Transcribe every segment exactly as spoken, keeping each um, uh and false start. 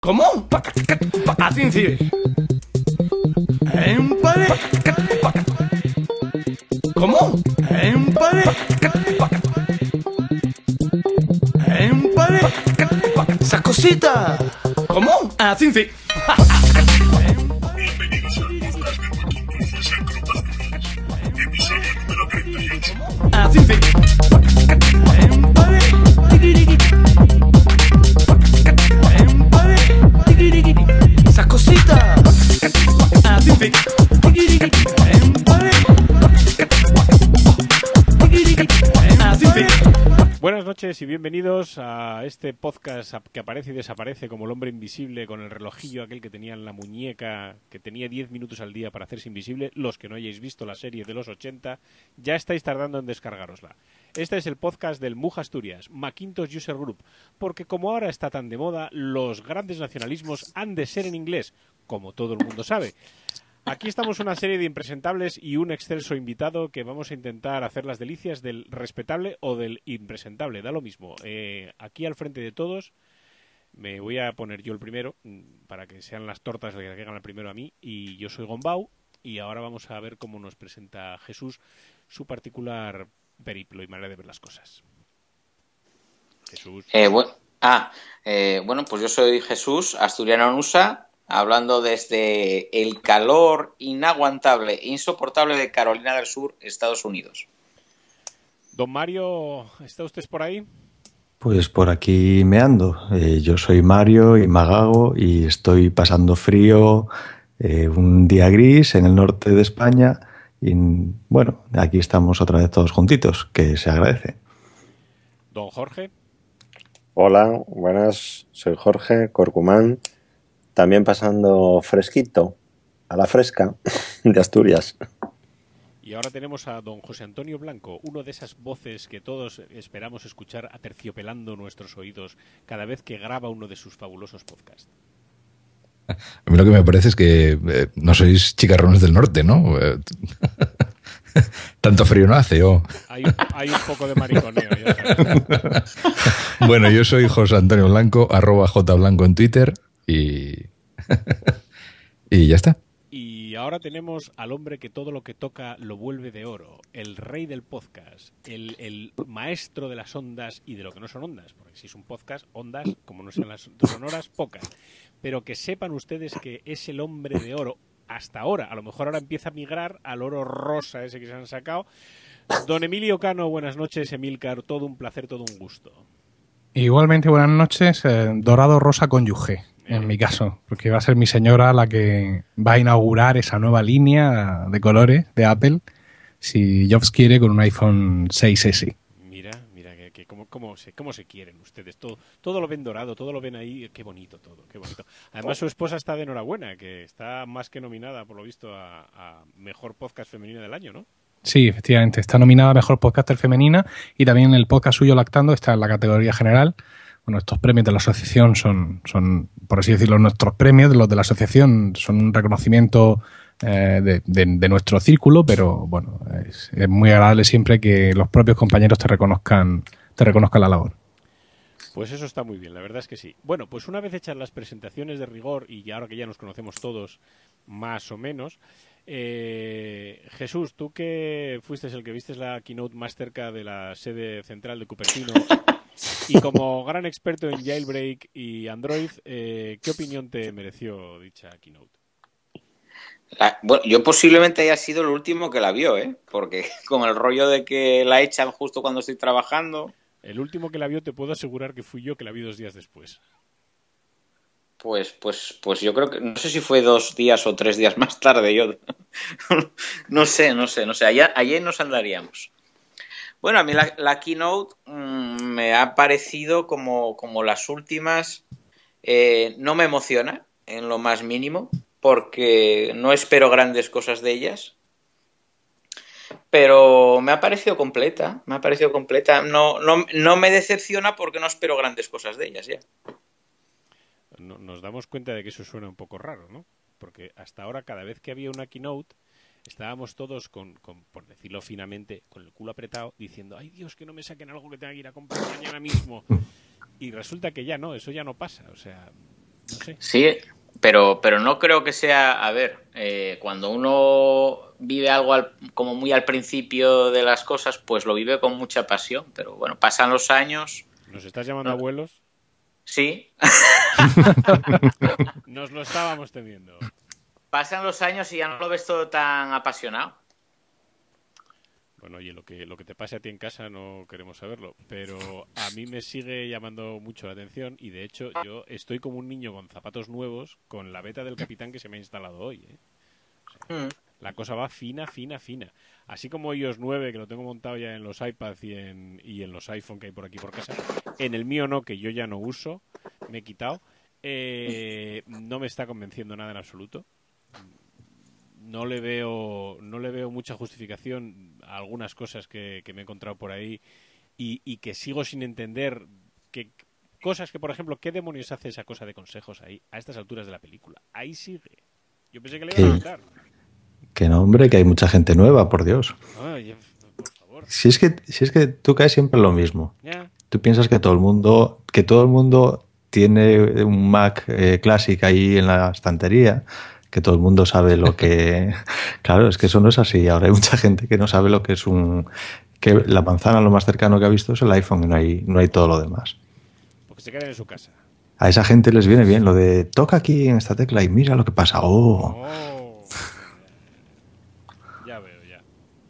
¿Cómo? Así sí. Empare. ¿Cómo? Empare. Empare. Esa cosita. ¿Cómo? Así sí. Bienvenidos al podcast de Noticias Acrobacias. Episodio número treinta y ocho. Así sí. Empare. Empare. Esa cosita. Así sí. Empare. Así sí. Buenas noches y bienvenidos a este podcast que aparece y desaparece como el hombre invisible con el relojillo aquel que tenía en la muñeca, que tenía diez minutos al día para hacerse invisible. Los que no hayáis visto la serie de los ochenta, ya estáis tardando en descargarosla. Este es el podcast del Muja Asturias, Macintosh User Group, porque como ahora está tan de moda, los grandes nacionalismos han de ser en inglés, como todo el mundo sabe. Aquí estamos una serie de impresentables y un excelso invitado que vamos a intentar hacer las delicias del respetable o del impresentable, da lo mismo. Eh, aquí al frente de todos me voy a poner yo el primero para que sean las tortas las que caigan el primero a mí, y yo soy Gombau y ahora vamos a ver cómo nos presenta Jesús su particular periplo y manera de ver las cosas. Jesús. Eh, bu- ah, eh, bueno, pues yo soy Jesús, asturiano en U S A, hablando desde el calor inaguantable e insoportable de Carolina del Sur, Estados Unidos. Don Mario, ¿está usted por ahí? Pues por aquí me ando. Eh, yo soy Mario y Magago y estoy pasando frío, eh, un día gris en el norte de España y bueno, aquí estamos otra vez todos juntitos, que se agradece. Don Jorge. Hola, buenas, soy Jorge Corcumán, también pasando fresquito, a la fresca de Asturias. Y ahora tenemos a don José Antonio Blanco, uno de esas voces que todos esperamos escuchar aterciopelando nuestros oídos cada vez que graba uno de sus fabulosos podcasts. A mí lo que me parece es que eh, no sois chicarrones del norte, ¿no? Eh, Tanto frío no hace, ¿o? Hay, hay un poco de mariconeo, ya sabes. Bueno, yo soy José Antonio Blanco, arroba jblanco en Twitter y... y ya está. Y ahora tenemos al hombre que todo lo que toca lo vuelve de oro, el rey del podcast, el, el maestro de las ondas y de lo que no son ondas, porque si es un podcast, ondas, como no sean las sonoras, pocas. Pero que sepan ustedes que es el hombre de oro hasta ahora. A lo mejor ahora empieza a migrar al oro rosa ese que se han sacado. Don Emilio Cano, buenas noches. Emilcar, todo un placer, todo un gusto. Igualmente buenas noches, eh, dorado rosa cónyuge, en mi caso, porque va a ser mi señora la que va a inaugurar esa nueva línea de colores de Apple, si Jobs quiere, con un iPhone seis ese. Mira, mira, que, que cómo, cómo, se, cómo se quieren ustedes. Todo, todo lo ven dorado, todo lo ven ahí. Qué bonito todo, qué bonito. Además, su esposa está de enhorabuena, que está más que nominada, por lo visto, a, a Mejor Podcast Femenina del Año, ¿no? Sí, efectivamente, está nominada a Mejor Podcaster Femenina y también el podcast suyo Lactando está en la categoría general. Bueno, estos premios de la asociación son, son, por así decirlo, nuestros premios, los de la asociación son un reconocimiento eh, de, de, de nuestro círculo, pero bueno, es, es muy agradable siempre que los propios compañeros te reconozcan, te reconozcan la labor. Pues eso está muy bien, la verdad es que sí. Bueno, pues una vez hechas las presentaciones de rigor y ahora que ya nos conocemos todos más o menos, eh, Jesús, tú que fuiste el que viste la keynote más cerca de la sede central de Cupertino y como gran experto en jailbreak y Android, eh, ¿qué opinión te mereció dicha keynote? La- bueno, yo posiblemente haya sido el último que la vio, ¿eh? Porque con el rollo de que la echan justo cuando estoy trabajando, El último que la vio te puedo asegurar que fui yo, que la vi dos días después. pues, pues, pues yo creo que, no sé si fue dos días o tres días más tarde, yo no sé, no sé, no sé, allá, ayer nos andaríamos. Bueno, a mí la, la keynote mmm, me ha parecido como, como las últimas, eh, no me emociona en lo más mínimo, porque no espero grandes cosas de ellas, pero me ha parecido completa, me ha parecido completa, no, no, no me decepciona porque no espero grandes cosas de ellas ya. No, nos damos cuenta de que eso suena un poco raro, ¿no? Porque hasta ahora, cada vez que había una keynote, estábamos todos, con, con, por decirlo finamente, con el culo apretado, diciendo, ay Dios, que no me saquen algo que tenga que ir a comprar mañana mismo. Y resulta que ya no, eso ya no pasa. O sea, No sé. Sí, pero, pero no creo que sea, a ver, eh, cuando uno vive algo al- como muy al principio de las cosas, pues lo vive con mucha pasión, pero bueno, pasan los años, ¿Nos estás llamando no, abuelos? sí, Nos lo estábamos temiendo. pasan los años y ya no lo ves todo tan apasionado. Bueno, oye, lo que, lo que te pase a ti en casa no queremos saberlo, pero a mí me sigue llamando mucho la atención y de hecho yo estoy como un niño con zapatos nuevos con la beta del Capitán que se me ha instalado hoy, ¿eh? Mm. La cosa va fina, fina, fina. Así como iOS nueve, que lo tengo montado ya en los iPads y en, y en los iPhone que hay por aquí por casa. En el mío no, que yo ya no uso, me he quitado. Eh, no me está convenciendo nada en absoluto. No le veo, no le veo mucha justificación a algunas cosas que, que me he encontrado por ahí y, y que sigo sin entender que cosas que, por ejemplo, ¿qué demonios hace esa cosa de consejos ahí a estas alturas de la película? Ahí sigue. Yo pensé que le iban a Sí. quitar. Que no, hombre, que hay mucha gente nueva, por Dios. Ay, por favor. Si es que, si es que tú caes siempre en lo mismo. Ya. Tú piensas que todo el mundo, que todo el mundo tiene un Mac eh, Classic ahí en la estantería, que todo el mundo sabe lo que... Claro, es que eso no es así. Ahora hay mucha gente que no sabe lo que es un... Que la manzana lo más cercano que ha visto es el iPhone y no hay, no hay todo lo demás. Porque se quedan en su casa. A esa gente les viene bien lo de toca aquí en esta tecla y mira lo que pasa. ¡Oh! Oh. Ya veo, ya.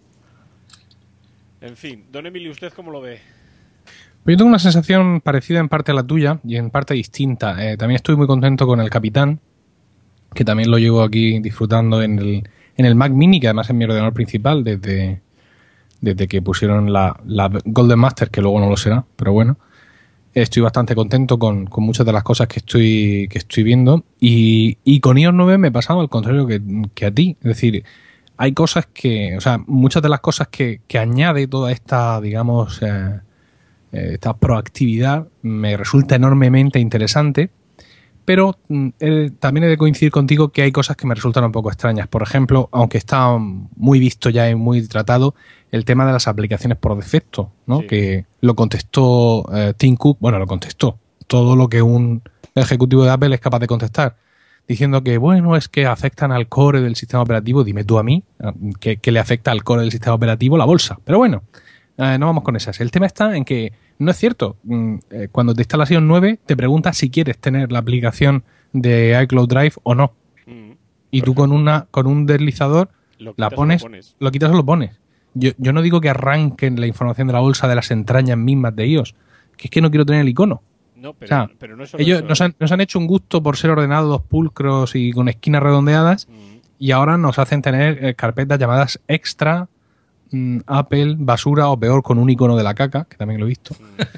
En fin, don Emilio, ¿usted cómo lo ve? Pues yo tengo una sensación parecida en parte a la tuya y en parte distinta. Eh, también estoy muy contento con el Capitán, que también lo llevo aquí disfrutando en el, en el Mac Mini, que además es mi ordenador principal desde, desde que pusieron la, la Golden Master, que luego no lo será, pero bueno. Estoy bastante contento con, con muchas de las cosas que estoy, que estoy viendo. Y, y con iOS nueve me pasaba al contrario que, que a ti. Es decir, hay cosas que, o sea, muchas de las cosas que, que añade toda esta, digamos, eh, eh, esta proactividad me resulta enormemente interesante. Pero mm, eh, también he de coincidir contigo que hay cosas que me resultan un poco extrañas. Por ejemplo, aunque está muy visto ya y muy tratado, el tema de las aplicaciones por defecto, ¿no? Sí. Que lo contestó eh, Tim Cook, bueno, lo contestó. Todo lo que un ejecutivo de Apple es capaz de contestar. Diciendo que, bueno, es que afectan al core del sistema operativo. Dime tú a mí que, que le afecta al core del sistema operativo la bolsa. Pero bueno, eh, no vamos con esas. El tema está en que no es cierto. Mm, eh, Cuando te instalas iOS nueve, te pregunta si quieres tener la aplicación de iCloud Drive o no. Mm, Y tú con una con un deslizador Lo la quitas o lo pones, pones. lo quitas o lo pones. Yo, yo no digo que arranquen la información de la bolsa de las entrañas mismas de iOS, que es que no quiero tener el icono. No, pero, O sea, pero no es solo Ellos eso, nos ¿eh? han, nos han hecho un gusto por ser ordenados pulcros y con esquinas redondeadas, Mm, y ahora nos hacen tener eh, carpetas llamadas extra, mm, Apple, basura o peor con un icono de la caca, que también lo he visto.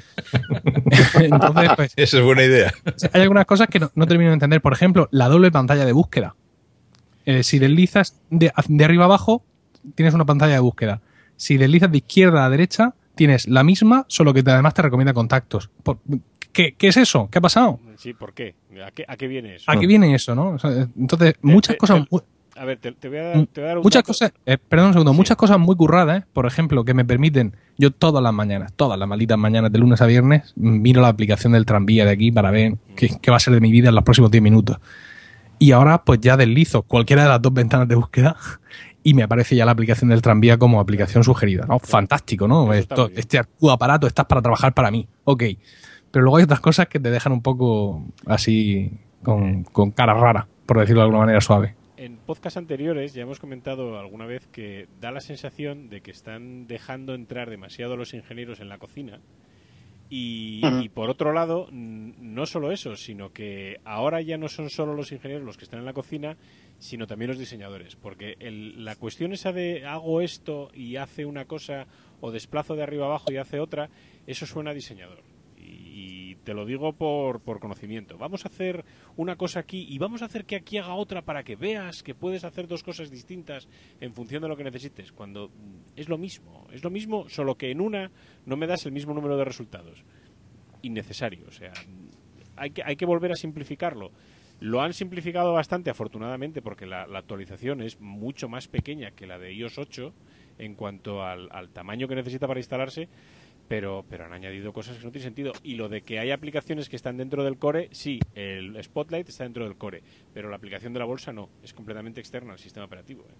Entonces, pues, Esa es buena idea. hay algunas cosas que no, no termino de entender. Por ejemplo, la doble pantalla de búsqueda. Eh, si deslizas de, de arriba abajo, tienes una pantalla de búsqueda. Si deslizas de izquierda a derecha, tienes la misma, solo que te- además te recomienda contactos. Por- ¿Qué, qué es eso? ¿Qué ha pasado? Sí, ¿por qué? ¿A qué, a qué viene eso? ¿A qué viene eso, no? O sea, entonces, muchas te- cosas... te- mu- A ver, te, te voy a dar, te voy a dar un Muchas dato. cosas, eh, perdón un segundo, Sí. muchas cosas muy curradas, ¿eh? Por ejemplo, que me permiten, yo todas las mañanas, todas las malditas mañanas, de lunes a viernes, mm, miro la aplicación del tranvía de aquí para ver qué, qué va a ser de mi vida en los próximos diez minutos. Y ahora, pues ya deslizo cualquiera de las dos ventanas de búsqueda y me aparece ya la aplicación del tranvía como aplicación sugerida, ¿no? Fantástico, ¿no? Eso está Esto, muy bien. este aparato, estás para trabajar para mí, ok. Pero luego hay otras cosas que te dejan un poco así, con, con cara rara, por decirlo de alguna manera suave. En podcast anteriores ya hemos comentado alguna vez que da la sensación de que están dejando entrar demasiado a los ingenieros en la cocina y, Ujú. y por otro lado, n- no solo eso, sino que ahora ya no son solo los ingenieros los que están en la cocina, sino también los diseñadores, porque el- la cuestión esa de hago esto y hace una cosa o desplazo de arriba abajo y hace otra, eso suena a diseñador. Y, y te lo digo por, por conocimiento. Vamos a hacer una cosa aquí y vamos a hacer que aquí haga otra para que veas que puedes hacer dos cosas distintas en función de lo que necesites, cuando mm, es lo mismo, es lo mismo, solo que en una no me das el mismo número de resultados. Innecesario, o sea, mm, hay que, hay que volver a simplificarlo. Lo han simplificado bastante, afortunadamente, porque la, la actualización es mucho más pequeña que la de iOS ocho en cuanto al, al tamaño que necesita para instalarse, pero, pero han añadido cosas que no tienen sentido. Y lo de que hay aplicaciones que están dentro del core, sí, el Spotlight está dentro del core, pero la aplicación de la bolsa no, es completamente externa al sistema operativo. ¿eh?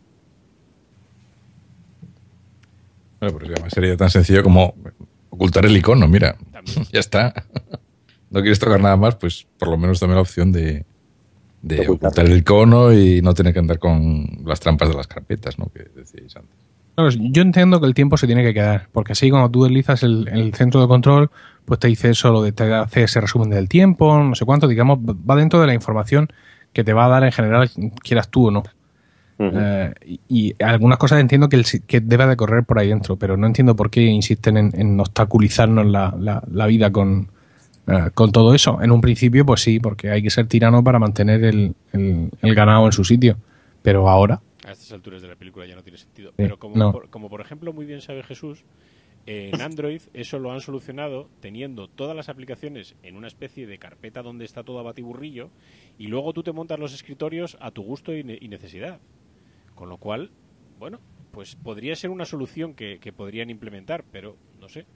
Bueno, pues además sería tan sencillo como ocultar el icono, mira, también. Ya está. No quieres tocar nada más, pues por lo menos dame la opción de, de ocultar. ocultar el icono y no tener que andar con las trampas de las carpetas, ¿no? Que decíais antes. Claro, yo entiendo que el tiempo se tiene que quedar, porque así cuando tú deslizas el, el centro de control, pues te dice eso, lo de te hace ese resumen del tiempo, no sé cuánto, digamos, va dentro de la información que te va a dar en general, quieras tú o no. Uh-huh. eh, y, y algunas cosas entiendo que, el, que debe de correr por ahí dentro, pero no entiendo por qué insisten en, en obstaculizarnos la, la, la vida con, eh, con todo eso. En un principio, pues sí, porque hay que ser tirano para mantener el, el, el ganado en su sitio, pero ahora... A estas alturas de la película ya no tiene sentido. Sí, pero como, no. por, como por ejemplo muy bien sabe Jesús, eh, en Android eso lo han solucionado teniendo todas las aplicaciones en una especie de carpeta donde está todo a batiburrillo y luego tú te montas los escritorios a tu gusto y, ne- y necesidad. Con lo cual, bueno, pues podría ser una solución que, que podrían implementar, pero no sé.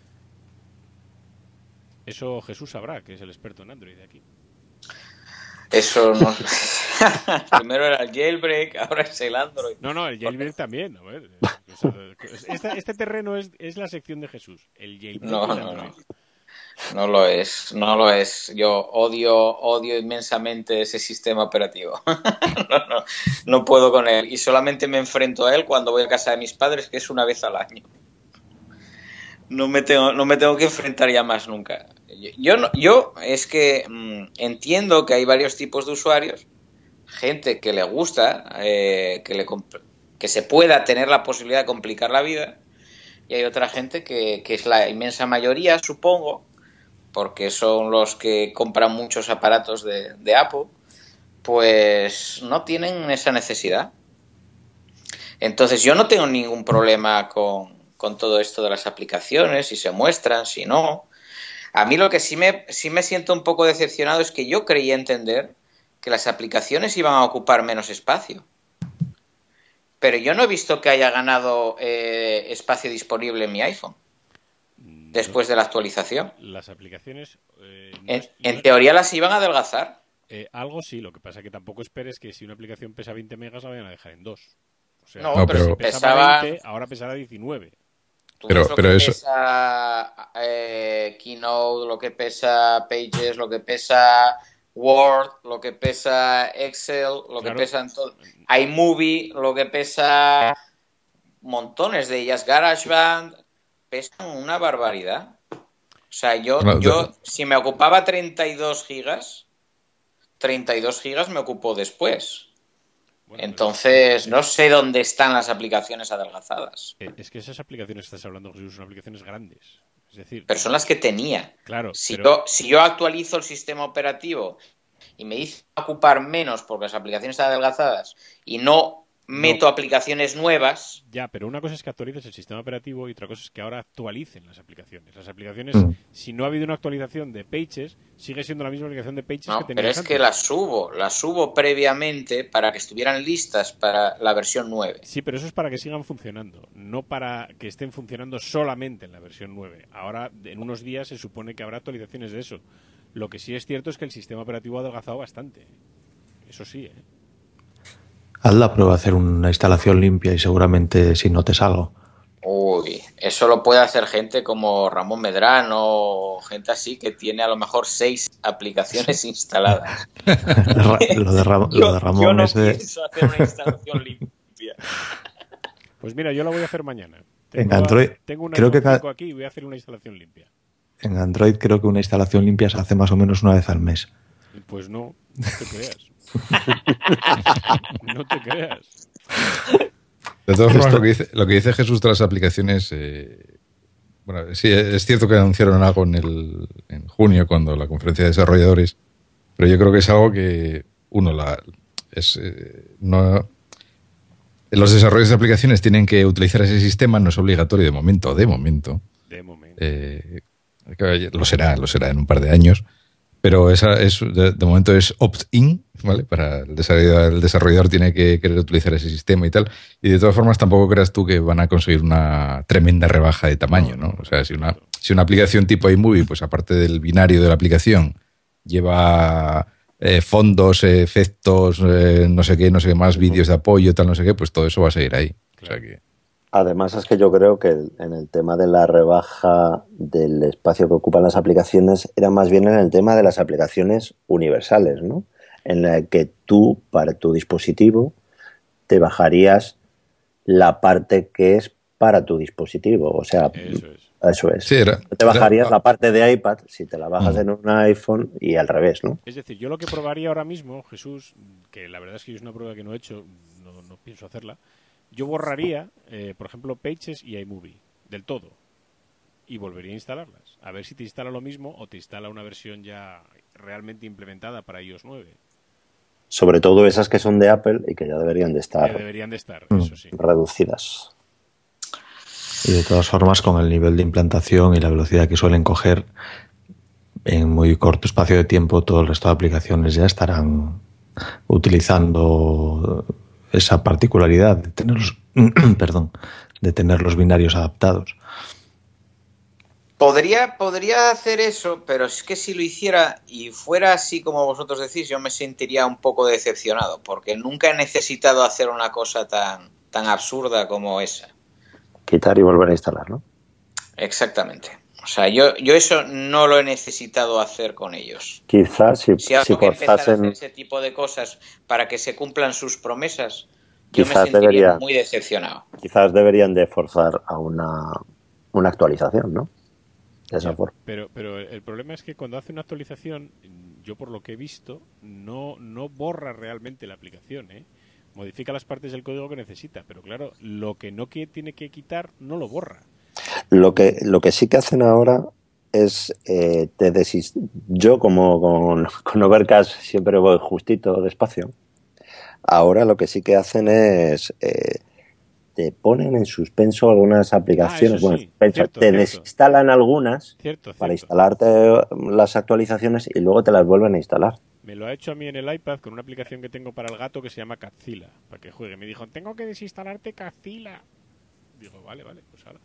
Eso Jesús sabrá, que es el experto en Android de aquí. Eso no... Primero era el jailbreak, ahora es el Android. No, no, el jailbreak también. A ver, este, este terreno es, es la sección de Jesús. El jailbreak no, y el no, Android. no. No lo es, no lo es. Yo odio, odio inmensamente ese sistema operativo. no, no, no puedo con él. Y solamente me enfrento a él cuando voy a casa de mis padres, que es una vez al año. No me tengo, no me tengo que enfrentar ya más nunca. Yo, yo, no, yo es que mmm, entiendo que hay varios tipos de usuarios. Gente que le gusta, eh, que, le que se pueda tener la posibilidad de complicar la vida. Y hay otra gente que, que es la inmensa mayoría, supongo, porque son los que compran muchos aparatos de, de Apple, pues no tienen esa necesidad. Entonces yo no tengo ningún problema con, con todo esto de las aplicaciones, si se muestran, si no. A mí lo que sí me, sí me siento un poco decepcionado es que yo creía entender que las aplicaciones iban a ocupar menos espacio. Pero yo no he visto que haya ganado eh, espacio disponible en mi iPhone después de la actualización. Las aplicaciones... Eh, no en, es, en no teoría las iban a adelgazar. Eh, algo sí, lo que pasa es que tampoco esperes que si una aplicación pesa veinte megas la vayan a dejar en dos. O sea, no, no, pero si pesaba veinte, ahora pesará diecinueve. Tú pero, lo pero que eso... pesa eh, Keynote, lo que pesa Pages, lo que pesa Word, lo que pesa Excel, lo claro. que pesa en todo... iMovie, lo que pesa montones de ellas, GarageBand, pesan una barbaridad. O sea, yo, no, yo de... si me ocupaba treinta y dos gigas, treinta y dos gigas me ocupó después. Bueno, entonces, no sé dónde están las aplicaciones adelgazadas. Es que esas aplicaciones que estás hablando, Jesús, son aplicaciones grandes. Es decir, pero son las que tenía. Claro. Si, pero... yo, si yo actualizo el sistema operativo y me dice ocupar menos porque las aplicaciones están adelgazadas y no meto no. aplicaciones nuevas... Ya, pero una cosa es que actualices el sistema operativo y otra cosa es que ahora actualicen las aplicaciones. Las aplicaciones, mm. si no ha habido una actualización de Pages, sigue siendo la misma aplicación de Pages no, que tenías pero es antes. que las subo, las subo previamente para que estuvieran listas para la versión nueve. Sí, pero eso es para que sigan funcionando, no para que estén funcionando solamente en la versión nueve. Ahora, en unos días, se supone que habrá actualizaciones de eso. Lo que sí es cierto es que el sistema operativo ha adelgazado bastante. Eso sí, ¿eh? Haz la prueba de hacer una instalación limpia y seguramente si no te salgo. Uy, eso lo puede hacer gente como Ramón Medrano o gente así que tiene a lo mejor seis aplicaciones instaladas. lo, de Ram- yo, lo de Ramón yo no es de... pienso hacer una instalación limpia. Pues mira, yo la voy a hacer mañana. Tengo en Android, a, tengo un creo que ca... aquí y voy a hacer una instalación limpia. En Android creo que una instalación limpia se hace más o menos una vez al mes. Pues no, no te creas. No te creas. De todas formas, lo que dice, lo que dice Jesús de las aplicaciones, eh, bueno, sí, es cierto que anunciaron algo en, el, en junio, cuando la conferencia de desarrolladores, pero yo creo que es algo que, uno, la, es, eh, no, los desarrolladores de aplicaciones tienen que utilizar ese sistema, no es obligatorio de momento, de momento. De momento. Eh, lo será, lo será en un par de años. Pero esa es de, de momento es opt-in ¿vale? Para el desarrollador, el desarrollador tiene que querer utilizar ese sistema y tal. Y de todas formas tampoco creas tú que van a conseguir una tremenda rebaja de tamaño, ¿no? O sea, si una, si una aplicación tipo iMovie, pues aparte del binario de la aplicación, lleva eh, fondos, eh, efectos, eh, no sé qué, no sé qué más, vídeos de apoyo, tal, no sé qué, pues todo eso va a seguir ahí. O sea que... Además es que yo creo que en el tema de la rebaja del espacio que ocupan las aplicaciones era más bien en el tema de las aplicaciones universales, ¿no? En la que tú, para tu dispositivo, te bajarías la parte que es para tu dispositivo. O sea, Eso es. eso es. Sí, era, te bajarías era, la parte de iPad si te la bajas mm. en un iPhone y al revés, ¿no? Es decir, yo lo que probaría ahora mismo, Jesús, que la verdad es que es una prueba que no he hecho, no, no pienso hacerla, yo borraría, eh, por ejemplo, Pages y iMovie, del todo, y volvería a instalarlas. A ver si te instala lo mismo o te instala una versión ya realmente implementada para iOS nueve. Sobre todo esas que son de Apple y que ya deberían de estar, Que deberían de estar, Mm. eso sí. reducidas. Y de todas formas, con el nivel de implantación y la velocidad que suelen coger, en muy corto espacio de tiempo todo el resto de aplicaciones ya estarán utilizando esa particularidad de tener los, perdón, de tener los binarios adaptados. Podría, podría hacer eso, pero es que si lo hiciera y fuera así como vosotros decís, yo me sentiría un poco decepcionado, porque nunca he necesitado hacer una cosa tan, tan absurda como esa. Quitar y volver a instalar, ¿no? Exactamente. O sea, yo, yo eso no lo he necesitado hacer con ellos. Quizás si, Si hago si que empezar a hacer forzasen, ese tipo de cosas para que se cumplan sus promesas, yo me quizás sentiría debería, muy decepcionado. quizás deberían de forzar a una, una actualización, ¿no? De esa Ya, forma. pero, pero el problema es que cuando hace una actualización, yo por lo que he visto, no, no borra realmente la aplicación, ¿eh? Modifica las partes del código que necesita, pero claro, lo que no que tiene que quitar no lo borra. Lo que, lo que sí que hacen ahora es, eh, te desis... yo como con, con Overcast siempre voy justito despacio, ahora lo que sí que hacen es, eh, te ponen en suspenso algunas aplicaciones, Ah, eso bueno, sí, suspenso, cierto, te cierto. desinstalan algunas Cierto, para cierto. instalarte las actualizaciones y luego te las vuelven a instalar. Me lo ha hecho a mí en el iPad con una aplicación que tengo para el gato que se llama Catzilla, para que juegue. Me dijo, tengo que desinstalarte Catzilla. Digo, vale, vale, pues ahora.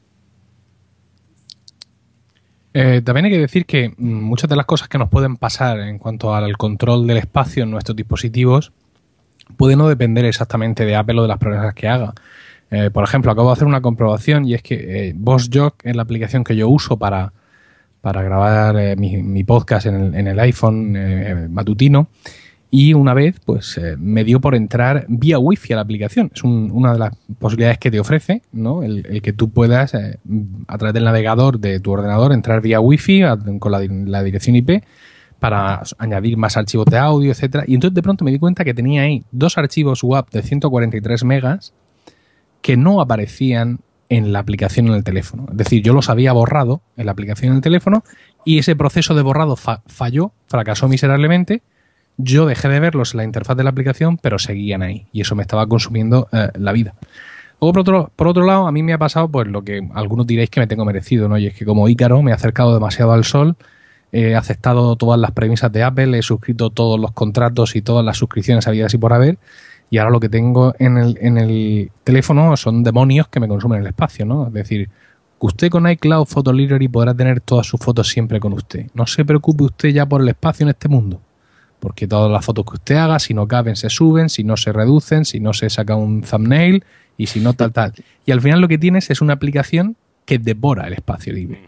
Eh, también hay que decir que mm, muchas de las cosas que nos pueden pasar en cuanto al control del espacio en nuestros dispositivos puede no depender exactamente de Apple o de las promesas que haga. Eh, por ejemplo, acabo de hacer una comprobación y es que eh, VozJog es la aplicación que yo uso para, para grabar eh, mi, mi podcast en el, en el iPhone eh, matutino, y una vez pues eh, me dio por entrar vía Wi-Fi a la aplicación. Es un, una de las posibilidades que te ofrece, ¿no? El, el que tú puedas eh, a través del navegador de tu ordenador entrar vía Wi-Fi a, con la, la dirección I P para añadir más archivos de audio, etcétera. Y entonces de pronto me di cuenta que tenía ahí dos archivos W A P de ciento cuarenta y tres megas que no aparecían en la aplicación en el teléfono. Es decir, yo los había borrado en la aplicación en el teléfono y ese proceso de borrado fa- falló, fracasó miserablemente. Yo dejé de verlos en la interfaz de la aplicación, pero seguían ahí y eso me estaba consumiendo eh, la vida. Luego, por otro, por otro lado, a mí me ha pasado pues lo que algunos diréis que me tengo merecido, ¿no? Y es que como Ícaro me he acercado demasiado al sol, he aceptado todas las premisas de Apple, he suscrito todos los contratos y todas las suscripciones habidas y por haber, y ahora lo que tengo en el, en el teléfono son demonios que me consumen el espacio, ¿no? Es decir, usted con iCloud Photo Library podrá tener todas sus fotos siempre con usted. No se preocupe usted ya por el espacio en este mundo, porque todas las fotos que usted haga, si no caben, se suben, si no se reducen, si no se saca un thumbnail y si no tal, tal. Y al final lo que tienes es una aplicación que devora el espacio libre.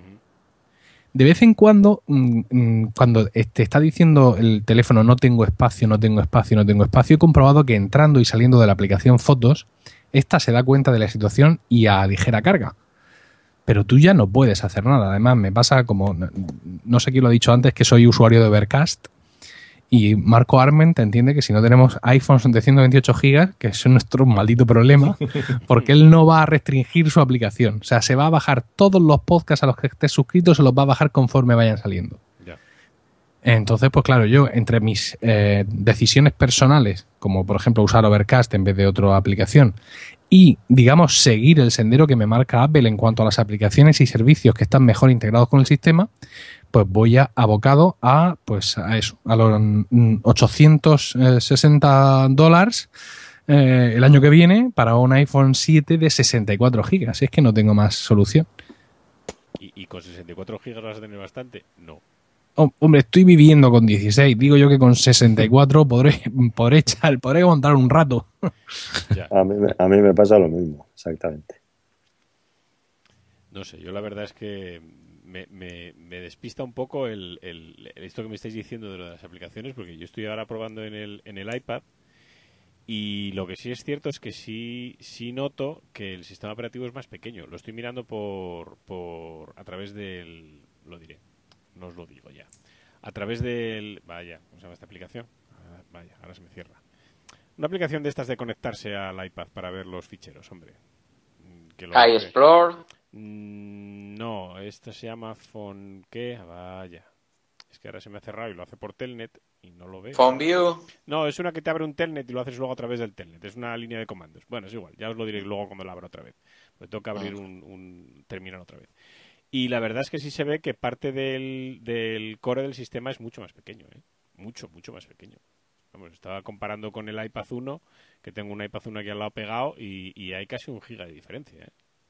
De vez en cuando, cuando te está diciendo el teléfono no tengo espacio, no tengo espacio, no tengo espacio, he comprobado que entrando y saliendo de la aplicación Fotos, esta se da cuenta de la situación y a ligera carga. Pero tú ya no puedes hacer nada. Además, me pasa como, no sé quién lo ha dicho antes, que soy usuario de Overcast, y Marco Arment entiende que si no tenemos iPhones de ciento veintiocho gigas, que eso es nuestro maldito problema, porque él no va a restringir su aplicación. O sea, se va a bajar todos los podcasts a los que estés suscrito, se los va a bajar conforme vayan saliendo. Ya. Entonces, pues claro, yo entre mis eh, decisiones personales, como por ejemplo usar Overcast en vez de otra aplicación, y, digamos, seguir el sendero que me marca Apple en cuanto a las aplicaciones y servicios que están mejor integrados con el sistema, pues voy a, abocado a, pues, a eso, a los ochocientos sesenta dólares eh, el año que viene para un iPhone siete de sesenta y cuatro gigas. Es que no tengo más solución. ¿Y, y con sesenta y cuatro gigas vas a tener bastante? No. Oh, hombre, estoy viviendo con dieciséis. Digo yo que con sesenta y cuatro podré, podré echar, podré montar un rato. Ya. A mí, me- a mí me pasa lo mismo, exactamente. No sé, yo la verdad es que me, me, me despista un poco el, el- esto que me estáis diciendo de lo de las aplicaciones, porque yo estoy ahora probando en el, en el iPad y lo que sí es cierto es que sí, sí noto que el sistema operativo es más pequeño. Lo estoy mirando por, por a través del... lo diré, no os lo digo ya. A través del... vaya, ¿cómo se llama esta aplicación? Ah, vaya, ahora se me cierra. Una aplicación de estas de conectarse al iPad para ver los ficheros, hombre. Mm, Que lo hace. iExplore. Mm, No, esta se llama Phone... ¿Qué? Vaya. Es que ahora se me ha cerrado y lo hace por Telnet y no lo veo. PhoneView. No, es una que te abre un Telnet y lo haces luego a través del Telnet. Es una línea de comandos. Bueno, es igual. Ya os lo diré luego cuando la abra otra vez. Me toca abrir un, un terminal otra vez. Y la verdad es que sí se ve que parte del, del core del sistema es mucho más pequeño, ¿eh? Mucho, mucho más pequeño. Vamos, estaba comparando con el iPad uno, que tengo un iPad uno aquí al lado pegado, y, y hay casi un giga de diferencia, ¿eh?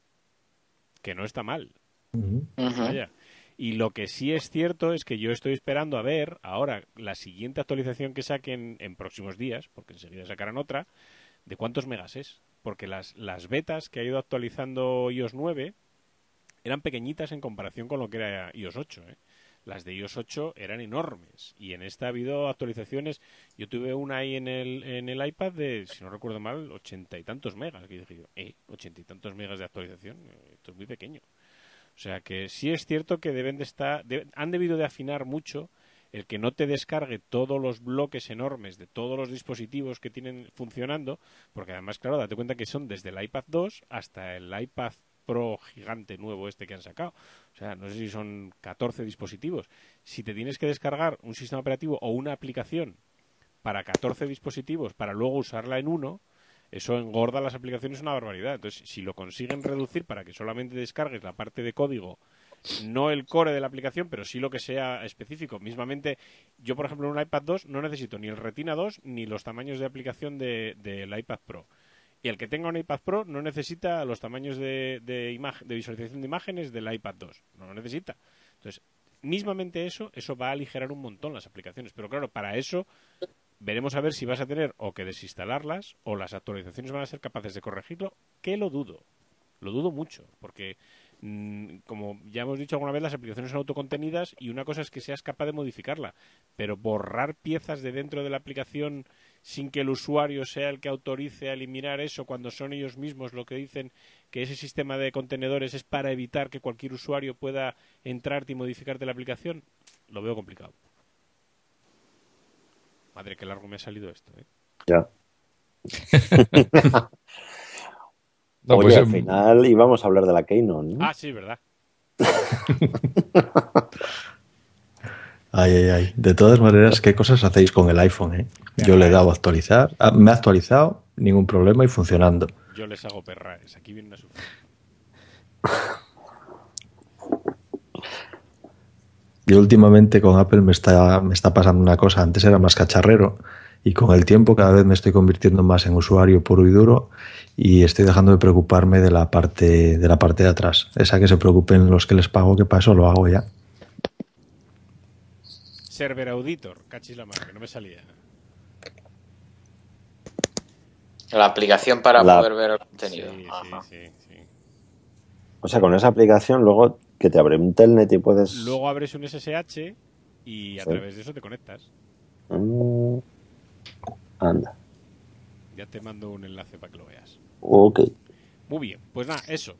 Que no está mal. Ujú. Ujú. Vaya. Y lo que sí es cierto es que yo estoy esperando a ver ahora la siguiente actualización que saquen en próximos días, porque enseguida sacarán otra, de cuántos megas es. Porque las, las betas que ha ido actualizando iOS nueve eran pequeñitas en comparación con lo que era iOS ocho, ¿eh? Las de iOS ocho eran enormes y en esta ha habido actualizaciones. Yo tuve una ahí en el, en el iPad de, si no recuerdo mal, ochenta y tantos megas. Que dije yo, eh, ochenta y tantos megas de actualización, esto es muy pequeño. O sea que sí es cierto que deben de estar, de- han debido de afinar mucho el que no te descargue todos los bloques enormes de todos los dispositivos que tienen funcionando, porque además, claro, date cuenta que son desde el iPad dos hasta el iPad Pro gigante nuevo este que han sacado. O sea, no sé si son catorce dispositivos. Si te tienes que descargar un sistema operativo o una aplicación para catorce dispositivos para luego usarla en uno, eso engorda las aplicaciones una barbaridad. Entonces, si lo consiguen reducir para que solamente descargues la parte de código, no el core de la aplicación, pero sí lo que sea específico. Mismamente, yo, por ejemplo, en un iPad dos no necesito ni el Retina dos ni los tamaños de aplicación de- del iPad Pro. Y el que tenga un iPad Pro no necesita los tamaños de, de, imag- de visualización de imágenes del iPad dos. No lo necesita. Entonces, mismamente eso, eso va a aligerar un montón las aplicaciones. Pero claro, para eso veremos a ver si vas a tener o que desinstalarlas o las actualizaciones van a ser capaces de corregirlo, que lo dudo. Lo dudo mucho, porque mm, como ya hemos dicho alguna vez, las aplicaciones son autocontenidas y una cosa es que seas capaz de modificarla, pero borrar piezas de dentro de la aplicación sin que el usuario sea el que autorice a eliminar eso cuando son ellos mismos lo que dicen que ese sistema de contenedores es para evitar que cualquier usuario pueda entrarte y modificarte la aplicación, lo veo complicado. Madre, qué largo me ha salido esto, ¿eh? Ya. No, Oye, pues, al em, final íbamos a hablar de la Keynote, ¿no? Ah, sí, verdad. Ay, ay, ay. De todas maneras, ¿qué cosas hacéis con el iPhone, eh? Yo le he dado a actualizar. Ah, me ha actualizado, ningún problema y funcionando. Yo les hago perraes. Aquí viene una sufrida. Yo últimamente con Apple me está, me está pasando una cosa. Antes era más cacharrero y con el tiempo cada vez me estoy convirtiendo más en usuario puro y duro y estoy dejando de preocuparme de la parte de la parte de atrás. Esa que se preocupen los que les pago, que para eso lo hago ya. Server Auditor, cachis la mano, que no me salía. La aplicación para La- poder ver el contenido. Sí, Ajá. sí, sí, sí. O sea, con esa aplicación luego que te abre un telnet y puedes... Luego abres un S S H y a Sí. través de eso te conectas. Mm, anda. Ya te mando un enlace para que lo veas. Ok. Muy bien, pues nada, eso.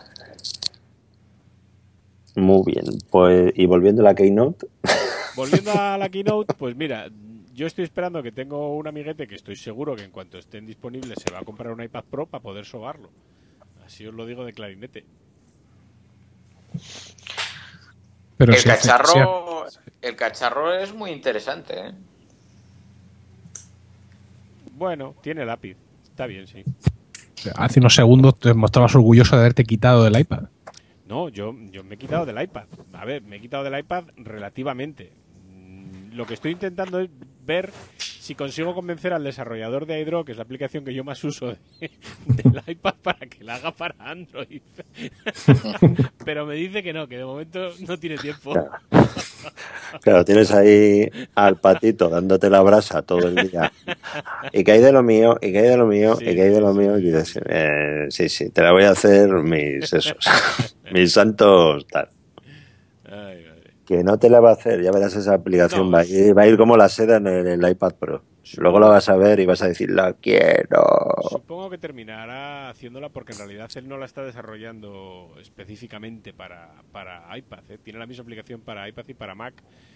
Muy bien. Pues, y volviendo a la Keynote, Volviendo a la Keynote, pues mira, yo estoy esperando que tengo un amiguete que estoy seguro que en cuanto estén disponibles se va a comprar un iPad Pro para poder sobarlo. Así os lo digo de clarinete. Pero el si hace- cacharro, si el cacharro es muy interesante, ¿eh? Bueno, tiene lápiz. Está bien, sí. Hace unos segundos te mostrabas orgulloso de haberte quitado del iPad. No, yo, yo me he quitado del iPad. A ver, me he quitado del iPad relativamente. Lo que estoy intentando es ver si consigo convencer al desarrollador de iDraw, que es la aplicación que yo más uso de, del iPad, para que la haga para Android. Pero me dice que no, que de momento no tiene tiempo. Claro. Claro, tienes ahí al patito dándote la brasa todo el día. ¿Y qué hay de lo mío? ¿Y qué hay de lo mío? Sí, ¿Y qué hay de lo sí, mío? sí, Y dices, eh, sí, sí, te la voy a hacer mis esos, mis santos tal. Ay, madre. Que no te la va a hacer, ya verás esa aplicación, No, va, a ir, va a ir como la seda en el, el iPad Pro. Supongo- Luego la vas a ver y vas a decir, la quiero. Supongo que terminará haciéndola porque en realidad él no la está desarrollando específicamente para, para iPad, ¿eh? Tiene la misma aplicación para iPad y para Mac.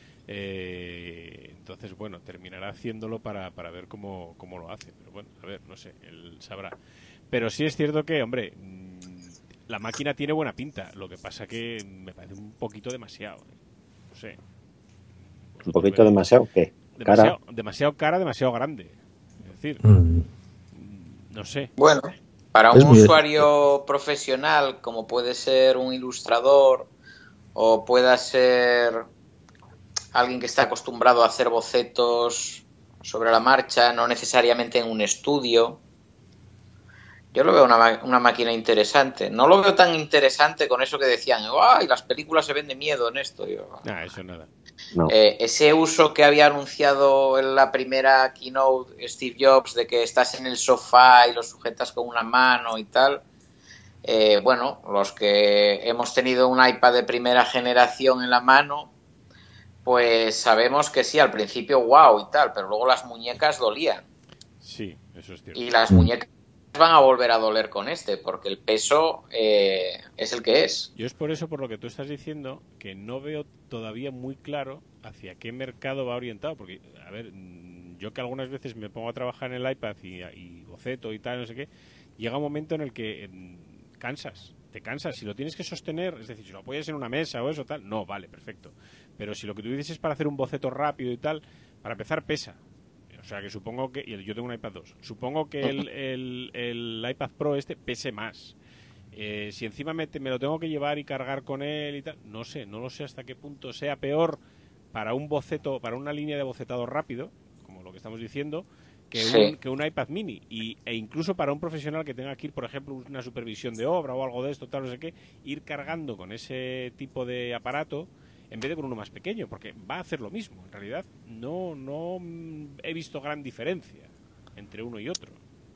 Eh, entonces, bueno, terminará haciéndolo para, para ver cómo, cómo lo hace. Pero bueno, a ver, no sé, él sabrá. Pero sí es cierto que, hombre, mmm, la máquina tiene buena pinta. Lo que pasa que me parece un poquito demasiado. ¿eh? No sé. Un poquito demasiado, ¿qué? Demasiado Cara. demasiado cara, demasiado grande. Es decir, Mm. no sé. Bueno, para Es un muy- usuario profesional, como puede ser un ilustrador o pueda ser alguien que está acostumbrado a hacer bocetos sobre la marcha, no necesariamente en un estudio, yo lo veo una, ma- una máquina interesante. No lo veo tan interesante con eso que decían, ¡ay, las películas se ven de miedo en esto! Yo, Nah, eso nada. No. eh, ese uso que había anunciado en la primera keynote Steve Jobs de que estás en el sofá y lo sujetas con una mano y tal, eh, bueno, los que hemos tenido un iPad de primera generación en la mano, pues sabemos que sí, al principio wow y tal, pero luego las muñecas dolían Sí, eso es cierto. y las Mm. muñecas van a volver a doler con este porque el peso eh, es el que es. Yo es por eso, por lo que tú estás diciendo, que no veo todavía muy claro hacia qué mercado va orientado. Porque, a ver, mm, yo que algunas veces me pongo a trabajar en el iPad y, y boceto y tal, no sé qué, llega un momento en el que mm, cansas, te cansas. Si lo tienes que sostener, es decir, si lo apoyas en una mesa o eso, tal, no, vale, perfecto. Pero si lo que tú dices es para hacer un boceto rápido y tal, para empezar pesa. O sea que supongo que, y yo tengo un iPad dos, supongo que el, el, el iPad Pro este pese más. Eh, si encima me, te- me lo tengo que llevar y cargar con él y tal, no sé, no lo sé hasta qué punto sea peor para un boceto, para una línea de bocetado rápido, como lo que estamos diciendo, que, Sí. un, que un iPad mini. Y, e incluso para un profesional que tenga que ir, por ejemplo, una supervisión de obra o algo de esto, tal, no sé qué, ir cargando con ese tipo de aparato en vez de con uno más pequeño, porque va a hacer lo mismo. En realidad, no, no mm, he visto gran diferencia entre uno y otro.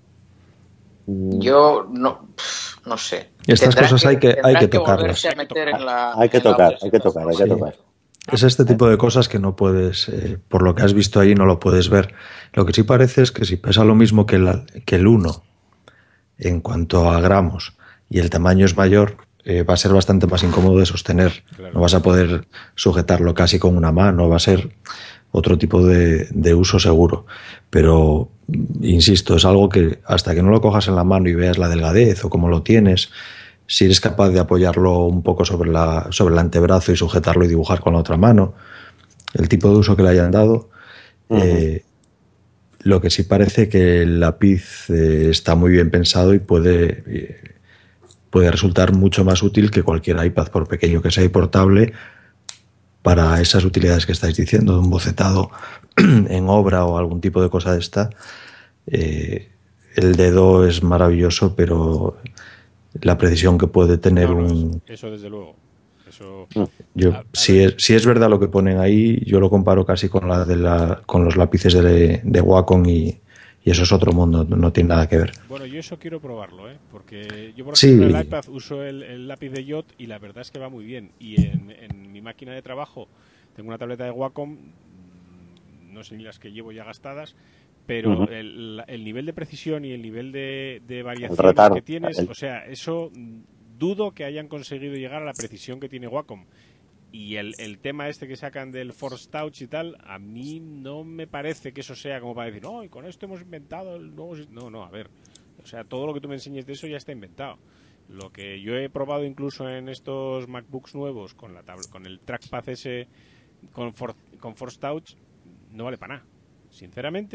Yo no, pf, no sé. Estas Tendrán cosas hay que- hay tendrán que tocarlas. volverse a meter en la, Hay que en la tocar, otra hay que tocar, hay que Sí. tocar. Es este tipo de cosas que no puedes, eh, por lo que has visto ahí, no lo puedes ver. Lo que sí parece es que si pesa lo mismo que el, que el uno en cuanto a gramos y el tamaño es mayor, eh, va a ser bastante más incómodo de sostener. Claro. No vas a poder sujetarlo casi con una mano, va a ser otro tipo de, de uso seguro. Pero, mm, insisto, es algo que hasta que no lo cojas en la mano y veas la delgadez o cómo lo tienes, si eres capaz de apoyarlo un poco sobre, la, sobre el antebrazo y sujetarlo y dibujar con la otra mano, el tipo de uso que le hayan dado, Ujú. eh, lo que sí parece que el lápiz eh, está muy bien pensado y puede, eh, puede resultar mucho más útil que cualquier iPad, por pequeño que sea y portable, para esas utilidades que estáis diciendo, de un bocetado en obra o algún tipo de cosa de esta. Eh, el dedo es maravilloso, pero la precisión que puede tener No, no, un... eso, eso desde luego. Eso, Yo, a- a si, ver. es, si es verdad lo que ponen ahí, yo lo comparo casi con la de la, con los lápices de, de Wacom y, y eso es otro mundo, no tiene nada que ver. Bueno, yo eso quiero probarlo, ¿eh? Porque yo, por Sí. ejemplo, en el iPad uso el, el lápiz de Yacht y la verdad es que va muy bien. Y en, en mi máquina de trabajo tengo una tableta de Wacom, mm, no sé ni las que llevo ya gastadas, pero Ujú. el, la- el nivel de precisión y el nivel de, de El variaciones retardo. que tienes, El- o sea, eso mm, dudo que hayan conseguido llegar a la precisión que tiene Wacom. Y el, el tema este que sacan del Force Touch y tal, a mí no me parece que eso sea como para decir, no, y con esto hemos inventado el nuevo... sis-". No, no, a ver. O sea, todo lo que tú me enseñes de eso ya está inventado. Lo que yo he probado incluso en estos MacBooks nuevos con la tabla, con el trackpad ese, con, For- con Force Touch, no vale para nada. Sinceramente,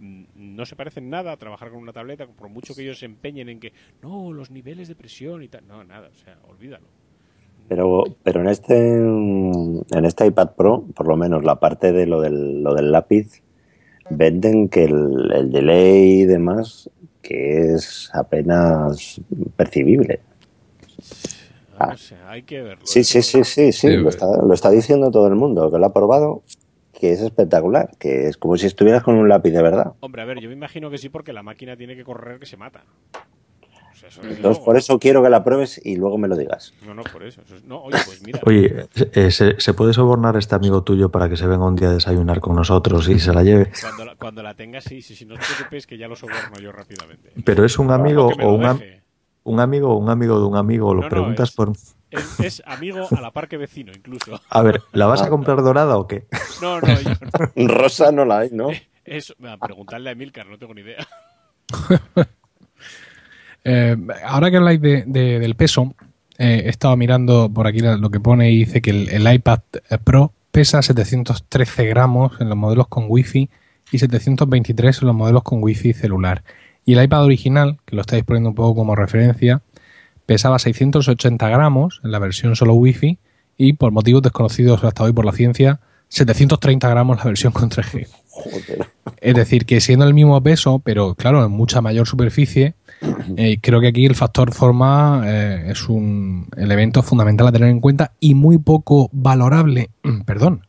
no se parecen nada a trabajar con una tableta, por mucho que ellos se empeñen en que no, los niveles de presión y tal. No, nada, o sea, olvídalo. Pero, pero en este en este iPad Pro, por lo menos la parte de lo del, lo del lápiz, venden que el, el delay y demás, que es apenas percibible. Ah, o sea, hay que verlo. Sí, sí, sí, sí, sí, Sí, lo está, lo está diciendo todo el mundo, que lo ha probado, que es espectacular, que es como si estuvieras con un lápiz de verdad. Hombre, a ver, yo me imagino que sí, porque la máquina tiene que correr que se mata. O sea, eso desde Entonces, luego. por eso quiero que la pruebes y luego me lo digas. No, no, por eso. eso es- No, oye, pues mira. Oye, eh, ¿se, se puede sobornar este amigo tuyo para que se venga un día a desayunar con nosotros y se la lleve? Cuando la, cuando la tengas, sí, sí, sí, no te preocupes que ya lo soborno yo rápidamente. Pero es un amigo Que me o lo un, am- deje. un amigo o un amigo de un amigo, lo No, no, preguntas es- por... Es, es amigo a la par que vecino, incluso. A ver, ¿la vas a comprar dorada o qué? No, no, yo no. Rosa no la hay, ¿no? Eso, a preguntarle a Emilcar, no tengo ni idea. Eh, ahora que habláis de, de- del peso, eh, he estado mirando por aquí lo que pone y dice que el, el iPad Pro pesa setecientos trece gramos en los modelos con Wi-Fi y setecientos veintitrés en los modelos con Wi-Fi celular. Y el iPad original, que lo estáis poniendo un poco como referencia, pesaba seiscientos ochenta gramos en la versión solo Wi-Fi y, por motivos desconocidos hasta hoy por la ciencia, setecientos treinta gramos la versión con tres G. Joder. Es decir, que siendo el mismo peso, pero claro, en mucha mayor superficie, eh, creo que aquí el factor forma eh, es un elemento fundamental a tener en cuenta y muy poco valorable, perdón,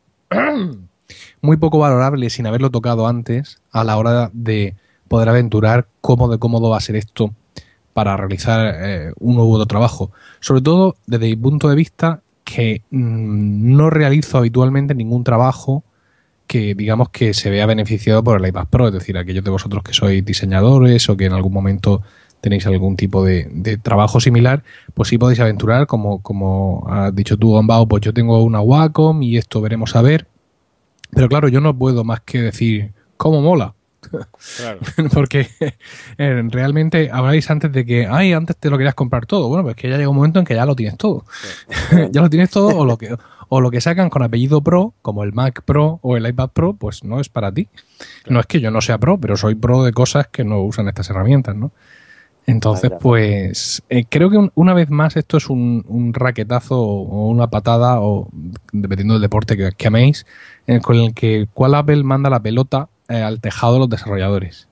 muy poco valorable sin haberlo tocado antes a la hora de poder aventurar cómo de cómodo va a ser esto para realizar eh, un u otro trabajo. Sobre todo desde mi punto de vista que mmm, no realizo habitualmente ningún trabajo que digamos que se vea beneficiado por el iPad Pro, es decir, aquellos de vosotros que sois diseñadores o que en algún momento tenéis algún tipo de, de trabajo similar, pues sí podéis aventurar, como, como has dicho tú, Gambao, pues yo tengo una Wacom y esto veremos a ver, pero claro, yo no puedo más que decir, ¿cómo mola? Claro. Porque eh, realmente habláis antes de que, ay, antes te lo querías comprar todo. Bueno, pues que ya llega un momento en que ya lo tienes todo. Ya lo tienes todo o lo que o lo que sacan con apellido Pro, como el Mac Pro o el iPad Pro, pues no es para ti. No es que yo no sea pro, pero soy pro de cosas que no usan estas herramientas, ¿no? Entonces, Vaya. pues eh, creo que un- una vez más esto es un, un raquetazo o una patada, o dependiendo del deporte que, que améis, eh, con el que cual Apple manda la pelota eh, al tejado de los desarrolladores.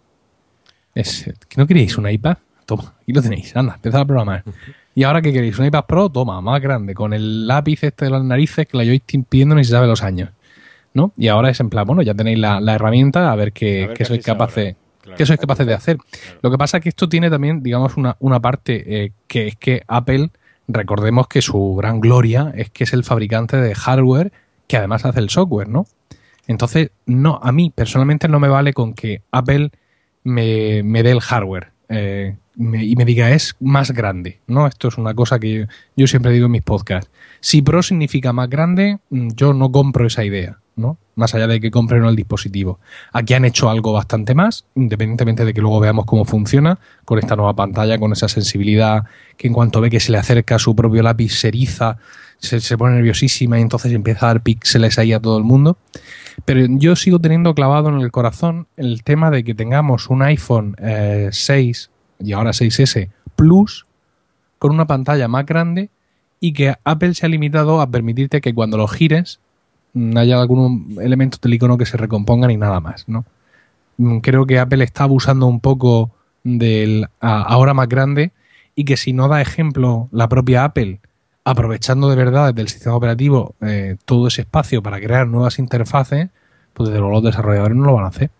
Es, ¿que ¿No queréis un iPad? Toma, aquí lo tenéis, anda, empezad a programar. ¿Y ahora qué queréis? ¿Un iPad Pro? Toma, más grande, con el lápiz este de las narices que la lleváis pidiendo ni se sabe los años, ¿no? Y ahora es en plan, bueno, ya tenéis la, la herramienta, a ver qué, A ver qué qué sois hacéis capaces ahora. de... Claro. ¿Qué sois capaces de hacer? Claro. Lo que pasa es que esto tiene también, digamos, una, una parte eh, que es que Apple, recordemos que su gran gloria es que es el fabricante de hardware que además hace el software, ¿no? Entonces, no, a mí personalmente no me vale con que Apple me, me dé el hardware eh, me- y me diga es más grande, ¿no? Esto es una cosa que yo, yo siempre digo en mis podcasts. Si Pro significa más grande, mm, yo no compro esa idea, ¿no? Más allá de que compre o no el dispositivo. Aquí han hecho algo bastante más, independientemente de que luego veamos cómo funciona, con esta nueva pantalla, con esa sensibilidad que en cuanto ve que se le acerca su propio lápiz se eriza, se, se pone nerviosísima y entonces empieza a dar píxeles ahí a todo el mundo. Pero yo sigo teniendo clavado en el corazón el tema de que tengamos un iPhone eh, seis y ahora seis ese Plus con una pantalla más grande y que Apple se ha limitado a permitirte que cuando lo gires mm, haya algunos elementos del icono que se recompongan y nada más, ¿no? Mm, Creo que Apple está abusando un poco del a- ahora más grande y que si no da ejemplo la propia Apple aprovechando de verdad desde el sistema operativo eh, todo ese espacio para crear nuevas interfaces, pues desde luego los desarrolladores no lo van a hacer.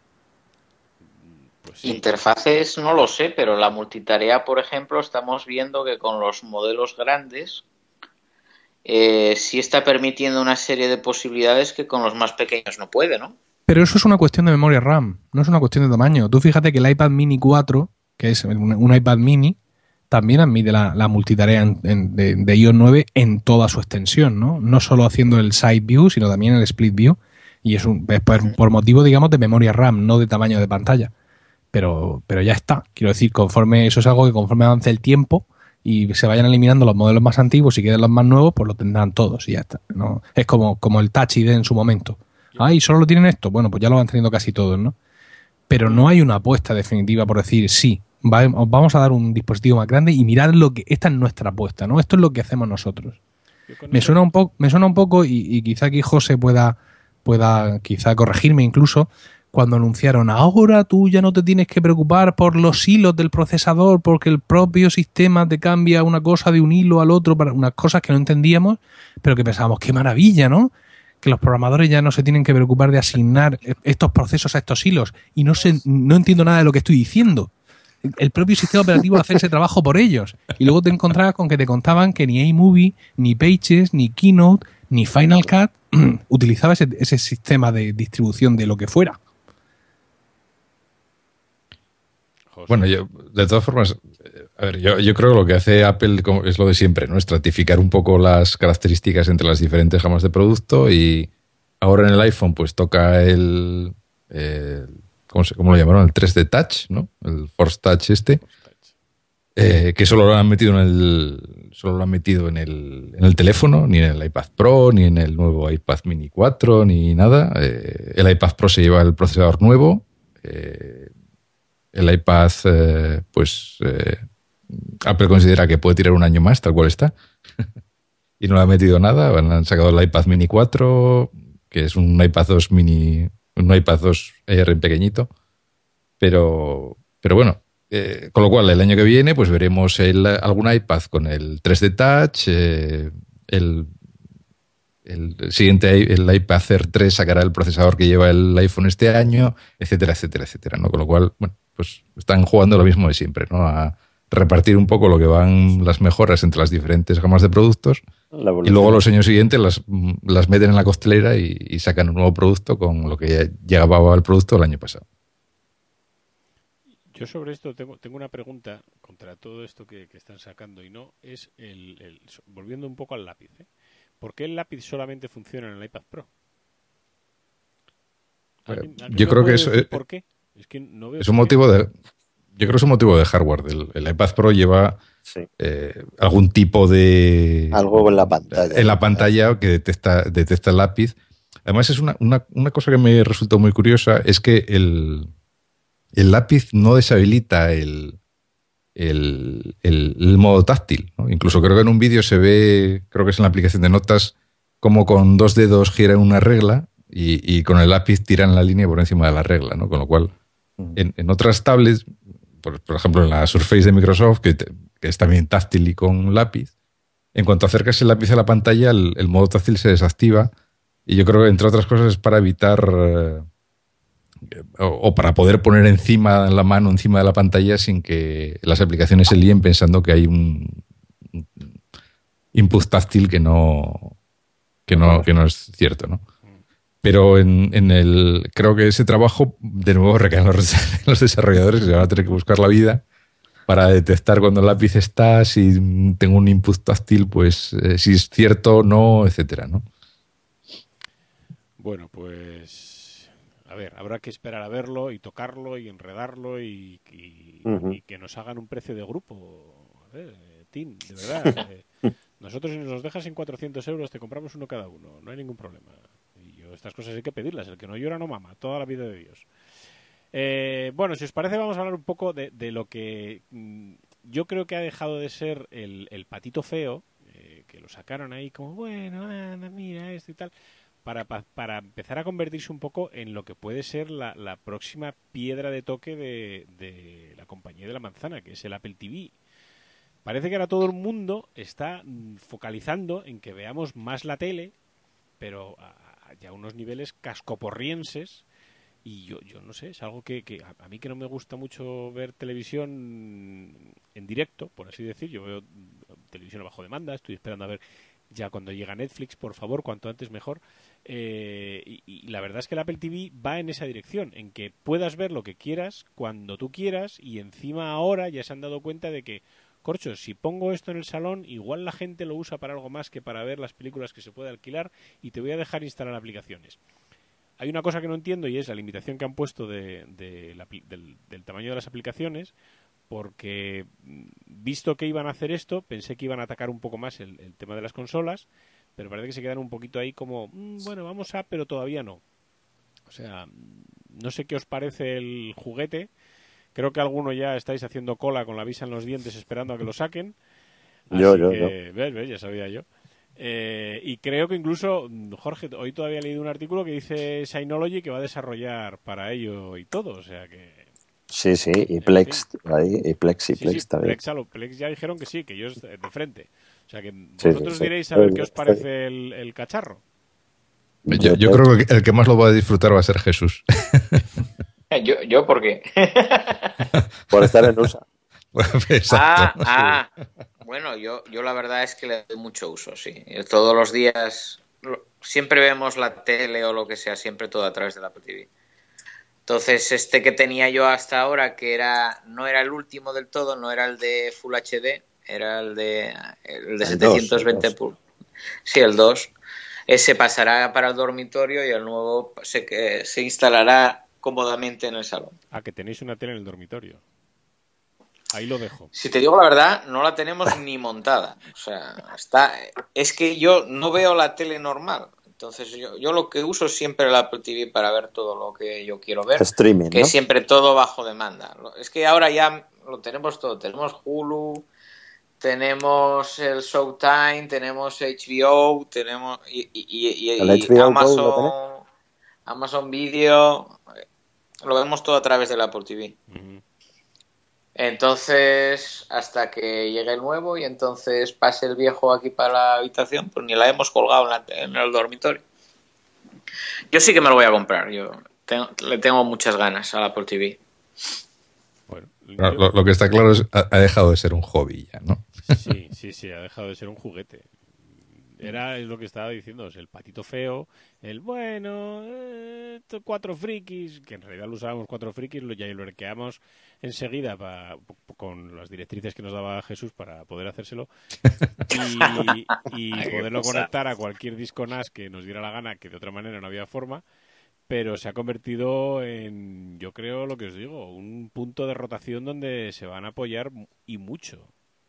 Pues sí. Interfaces no lo sé, pero la multitarea, por ejemplo, estamos viendo que con los modelos grandes eh, sí está permitiendo una serie de posibilidades que con los más pequeños no puede, ¿no? Pero eso es una cuestión de memoria RAM, no es una cuestión de tamaño. Tú fíjate que el iPad Mini cuatro, que es un, un iPad Mini, también admite la, la multitarea en- en- de, de iOS nueve en toda su extensión, ¿no? No solo haciendo el Side View, sino también el Split View. Y es, un, es por, por motivo, digamos, de memoria RAM, no de tamaño de pantalla. Pero, pero ya está. Quiero decir, conforme eso es algo que conforme avance el tiempo y se vayan eliminando los modelos más antiguos y queden los más nuevos, pues lo tendrán todos y ya está, ¿no? Es como, como el Touch I D en su momento. Ay, solo lo tienen esto. Bueno, pues ya lo van teniendo casi todos, ¿no? pero no hay una apuesta definitiva por decir sí, va, os vamos a dar un dispositivo más grande y mirad lo que esta es nuestra apuesta, ¿no? Esto es lo que hacemos nosotros. Me suena un poco, me suena un poco y, y quizá aquí José pueda, pueda quizá corregirme incluso, cuando anunciaron ahora tú ya no te tienes que preocupar por los hilos del procesador porque el propio sistema te cambia una cosa de un hilo al otro para unas cosas que no entendíamos, pero que pensábamos qué maravilla, ¿no? Que los programadores ya no se tienen que preocupar de asignar estos procesos a estos hilos y no sé, no entiendo nada de lo que estoy diciendo. El propio sistema operativo hace ese trabajo por ellos. Y luego te encontrabas con que te contaban que ni iMovie, ni Pages, ni Keynote, ni Final Cut utilizaba ese, ese sistema de distribución de lo que fuera. Bueno, yo, de todas formas, a ver, yo, yo creo que lo que hace Apple es lo de siempre, ¿no? Estratificar un poco las características entre las diferentes gamas de producto y ahora en el iPhone pues toca el... el ¿Cómo, se, ¿Cómo lo llamaron? El tres D Touch, ¿no? El Force Touch este. Eh, que solo lo han metido en el solo lo han metido en el, en el teléfono, ni en el iPad Pro, ni en el nuevo iPad Mini cuatro, ni nada. Eh, el iPad Pro se lleva el procesador nuevo. Eh, el iPad, eh, pues eh, Apple considera que puede tirar un año más, tal cual está. Y no le ha metido nada. Han sacado el iPad Mini cuatro, que es un iPad dos mini... un iPad dos Air pequeñito, pero, pero bueno, eh, con lo cual el año que viene pues veremos el, algún iPad con el tres D Touch, eh, el, el siguiente, el iPad Air tres sacará el procesador que lleva el iPhone este año, etcétera, etcétera, etcétera, ¿no? Con lo cual, bueno, pues están jugando lo mismo de siempre, ¿no? A repartir un poco lo que van las mejoras entre las diferentes gamas de productos y luego los años siguientes las, las meten en la costelera y, y sacan un nuevo producto con lo que llegaba al producto el año pasado. Yo sobre esto tengo, tengo una pregunta contra todo esto que, que están sacando y no es el, el volviendo un poco al lápiz, ¿eh? ¿Por qué el lápiz solamente funciona en el iPad Pro? ¿Alguien, alguien yo creo que eso es, ¿por qué? Es que no veo es un motivo de Yo creo que es un motivo de hardware. El, el iPad Pro lleva sí. eh, algún tipo de... Algo en la pantalla. En la pantalla que detecta, detecta el lápiz. Además, es una, una, una cosa que me resultó muy curiosa, es que el, el lápiz no deshabilita el, el, el, el modo táctil, ¿no? Incluso creo que en un vídeo se ve, creo que es en la aplicación de notas, como con dos dedos gira una regla y, y con el lápiz tiran la línea por encima de la regla, ¿no? Con lo cual, en, en otras tablets... Por, por ejemplo, en la Surface de Microsoft, que, te, que es también táctil y con lápiz, en cuanto acercas el lápiz a la pantalla, el, el modo táctil se desactiva. Y yo creo que, entre otras cosas, es para evitar eh, o, o para poder poner encima la mano encima de la pantalla sin que las aplicaciones se líen pensando que hay un, un input táctil que no, que no, que no es cierto, ¿no? Pero en, en el creo que ese trabajo de nuevo recae en los, en los desarrolladores, que van a tener que buscar la vida para detectar cuando el lápiz está, si tengo un input táctil, pues eh, si es cierto o no, etcétera, ¿no? Bueno, pues a ver, habrá que esperar a verlo y tocarlo y enredarlo y, y, uh-huh. y que nos hagan un precio de grupo. A ver, eh, Tim, de verdad. eh, nosotros si nos los dejas en cuatrocientos euros te compramos uno cada uno, no hay ningún problema. Estas cosas hay que pedirlas, el que no llora no mama, toda la vida de Dios. Eh, bueno, si os parece vamos a hablar un poco de, de lo que mmm, yo creo que ha dejado de ser el, el patito feo, eh, que lo sacaron ahí como, bueno, anda, mira esto y tal, para, para, para empezar a convertirse un poco en lo que puede ser la, la próxima piedra de toque de, de la compañía de la manzana, que es el Apple T V. Parece que ahora todo el mundo está focalizando en que veamos más la tele, pero a, ya unos niveles cascoporrienses y yo yo no sé, es algo que, que a, a mí que no me gusta mucho ver televisión en directo, por así decir. Yo veo televisión bajo demanda, estoy esperando a ver ya cuando llega Netflix, por favor, cuanto antes mejor. Eh, y, y la verdad es que el Apple T V va en esa dirección, en que puedas ver lo que quieras, cuando tú quieras, y encima ahora ya se han dado cuenta de que, corcho, si pongo esto en el salón, igual la gente lo usa para algo más que para ver las películas que se puede alquilar y te voy a dejar instalar aplicaciones. Hay una cosa que no entiendo y es la limitación que han puesto de, de la, del, del tamaño de las aplicaciones, porque visto que iban a hacer esto, pensé que iban a atacar un poco más el, el tema de las consolas, pero parece que se quedan un poquito ahí como, mmm, bueno, vamos a, pero todavía no. O sea, no sé qué os parece el juguete. Creo que alguno ya estáis haciendo cola con la visa en los dientes esperando a que lo saquen. Así Yo, yo, que, yo. ¿ves? ¿Ves? Ya sabía yo. Eh, y creo que incluso, Jorge, hoy todavía he leído un artículo que dice Synology que va a desarrollar para ello y todo. O sea que... Sí, sí, y En Plex, fin. ahí, y Plex, y Sí, Plex sí, también. Plex, a lo- Plex ya dijeron que sí, que ellos de de frente. O sea que Sí, vosotros sí, sí. diréis a ver Yo- qué os parece el, el cacharro. Yo, yo yo te- creo que el que más lo va a disfrutar va a ser Jesús. Yo, yo ¿por qué? Por estar en U S A. Exacto. Ah, ah. Bueno, yo, yo la verdad es que le doy mucho uso, sí. Yo todos los días, lo- siempre vemos la tele o lo que sea, siempre todo a través del Apple T V. Entonces, este que tenía yo hasta ahora, que era no era el último del todo, no era el de Full H D, era el de, el de El dos, setecientos veinte el dos. pul- Sí, el dos. Ese pasará para el dormitorio y el nuevo se, que- se instalará cómodamente en el salón. Ah, que tenéis una tele en el dormitorio. Ahí lo dejo. Si te digo la verdad, no la tenemos ni montada. O sea, está. Es que yo no veo la tele normal. Entonces yo, yo lo que uso es siempre el Apple T V para ver todo lo que yo quiero ver. Streaming, Que ¿no? es siempre todo bajo demanda. Es que ahora ya lo tenemos todo. Tenemos Hulu, tenemos el Showtime, tenemos H B O, tenemos y, y, y, y- ¿El y H B O Go lo tenés? Amazon, Amazon Video. Lo vemos todo a través del Apple T V. Ujú. Entonces, hasta que llegue el nuevo y entonces pase el viejo aquí para la habitación, pues ni la hemos colgado en, la- en el dormitorio. Yo sí que me lo voy a comprar. Yo tengo- le tengo muchas ganas al Apple T V. Bueno, Lo, yo- lo- lo que está claro es ha, ha dejado de ser un hobby ya, ¿no? sí, sí, sí, ha dejado de ser un juguete. Era es lo que estaba diciendo, es el patito feo, el bueno, eh, estos cuatro frikis, que en realidad lo usábamos cuatro frikis, lo, ya lo arqueamos enseguida pa- con las directrices que nos daba Jesús para poder hacérselo y, y Qué poderlo cosa. conectar a cualquier disco N A S que nos diera la gana, que de otra manera no había forma, pero se ha convertido en, yo creo lo que os digo, un punto de rotación donde se van a apoyar mu- y mucho.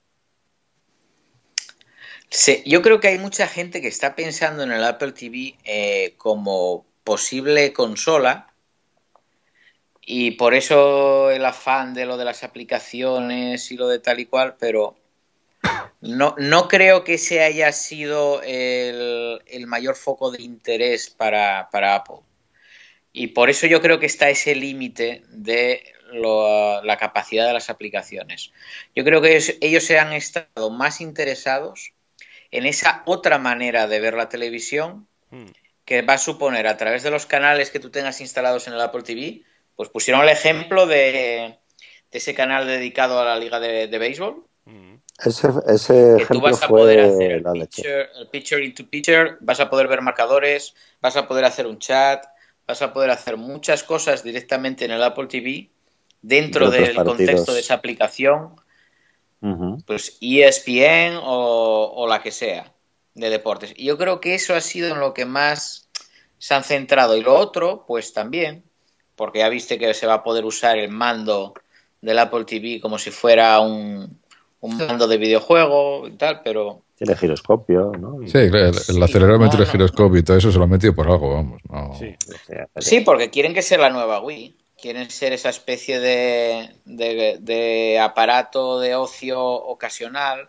Sí, yo creo que hay mucha gente que está pensando en el Apple T V eh, como posible consola y por eso el afán de lo de las aplicaciones y lo de tal y cual, pero no, no creo que ese haya sido el, el mayor foco de interés para, para Apple. Y por eso yo creo que está ese límite de lo- la capacidad de las aplicaciones. Yo creo que ellos, ellos se han estado más interesados en esa otra manera de ver la televisión Hmm. que va a suponer a través de los canales que tú tengas instalados en el Apple T V, pues pusieron el ejemplo de, de ese canal dedicado a la liga de, de béisbol, Mm. Ese, ese que tú ejemplo vas a poder hacer fue el la leche. picture, el picture into picture, vas a poder ver marcadores, vas a poder hacer un chat, vas a poder hacer muchas cosas directamente en el Apple T V dentro De otros del contexto partidos. de esa aplicación, Ujú. pues E S P N o, o la que sea de deportes. Y yo creo que eso ha sido en lo que más se han centrado. Y lo otro, pues también, porque ya viste que se va a poder usar el mando del Apple T V como si fuera un, un mando de videojuego y tal, pero Tiene giroscopio, ¿no? Sí, claro, el, el Sí, acelerómetro, no, el no. giroscopio y todo eso se lo han metido por algo, vamos. No. Sí. sí, porque quieren que sea la nueva Wii. Quieren ser esa especie de, de, de aparato de ocio ocasional.